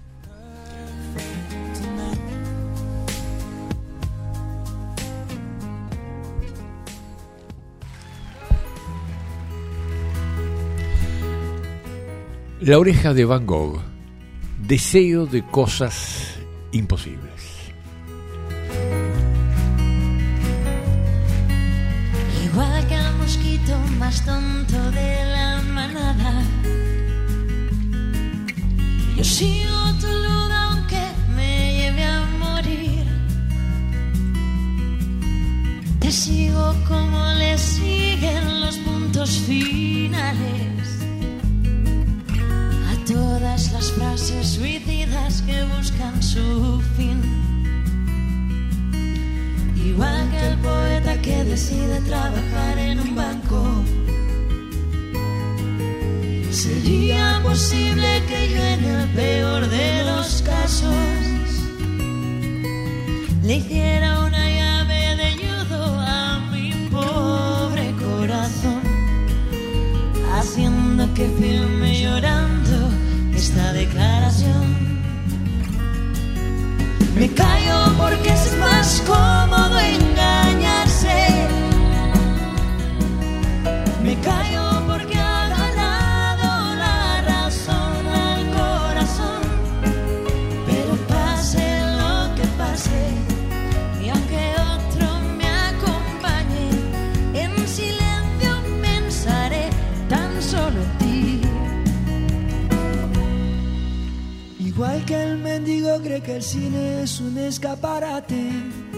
La oreja de Van Gogh, deseo de cosas imposibles. Igual que el mosquito más tonto de la manada, yo sigo tu luz aunque me lleve a morir. Te sigo como le siguen los puntos finales a todas las frases suicidas que buscan su fin. Igual que el poeta que decide trabajar en un banco, sería posible que yo en el peor de los casos le hiciera una llave de judo a mi pobre corazón, haciendo que firme llorando esta declaración. Me callo porque es más cómodo engañarse. Me callo porque ha ganado la solo en ti. Igual que el mendigo cree que el cine es un escaparate.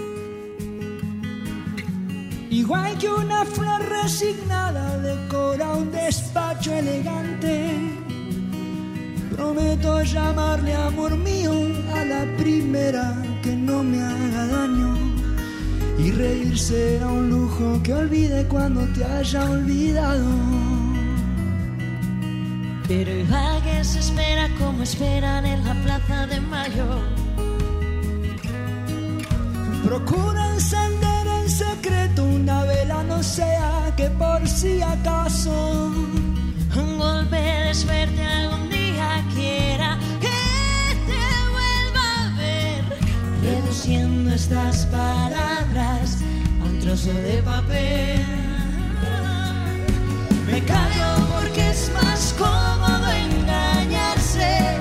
Igual que una flor resignada decora un despacho elegante. Prometo llamarle amor mío a la primera que no me haga daño. Y reír será un lujo que olvide cuando te haya olvidado. Pero igual que se espera como esperan en la Plaza de Mayo. Procura encender en secreto una vela, no sea que por si acaso un golpe de suerte algún día quiera que te vuelva a ver. reduciendo estas palabras a un trozo de papel. Me callo porque es más cómodo engañarse.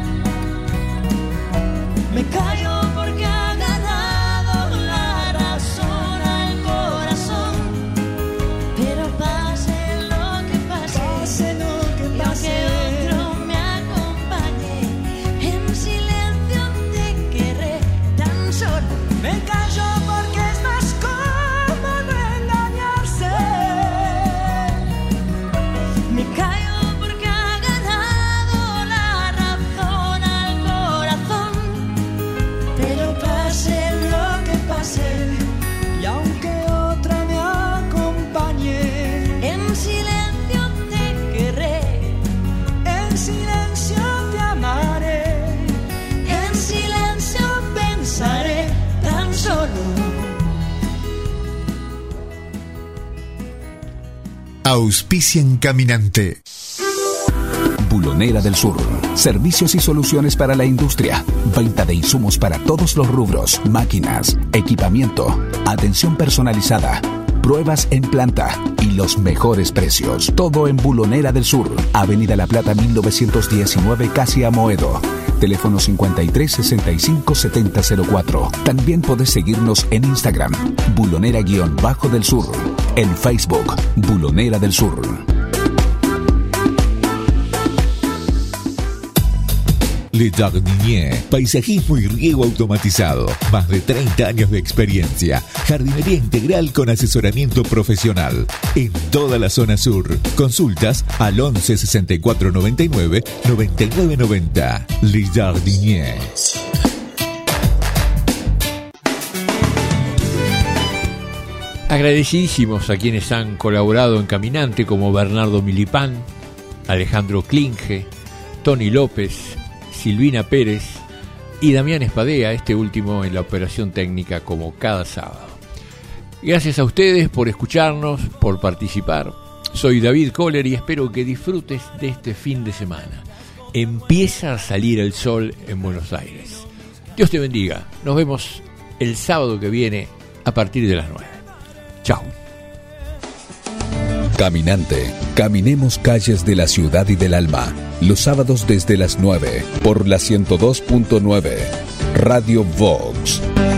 Me callo porque ha ganado la razón al corazón. Pero pase lo que pase, pase lo que pase, y aunque otro me acompañe, en silencio te querré tan solo. Me callo porque es más cómodo engañarse. Me callo porque ha ganado la razón al corazón. Pero pase lo que pase, y aunque otra me acompañe, en silencio te querré, en silencio te amaré, en silencio pensaré tan solo. Auspician Caminante. Bulonera del Sur. Servicios y soluciones para la industria. Venta de insumos para todos los rubros. Máquinas, equipamiento, atención personalizada, pruebas en planta y los mejores precios. Todo en Bulonera del Sur. Avenida La Plata 1919, casi Amoedo. Teléfono 53 65 70 04. También podés seguirnos en Instagram, Bulonera-del Sur. En Facebook, Bulonera del Sur. Le Jardinier, paisajismo y riego automatizado. Más de 30 años de experiencia. Jardinería integral con asesoramiento profesional. En toda la zona sur. Consultas al 11 64 99 99 90. Le Jardinier. Agradecidísimos a quienes han colaborado en Caminante, como Bernardo Milipán, Alejandro Klinge, Tony López, Silvina Pérez y Damián Espadea, este último en la operación técnica como cada sábado. Gracias a ustedes por escucharnos, por participar. Soy David Kohler y espero que disfrutes de este fin de semana. Empieza a salir el sol en Buenos Aires. Dios te bendiga. Nos vemos el sábado que viene a partir de las 9. Chao. Caminante, caminemos calles de la ciudad y del alma. Los sábados desde las 9 por la 102.9 Radio Vox.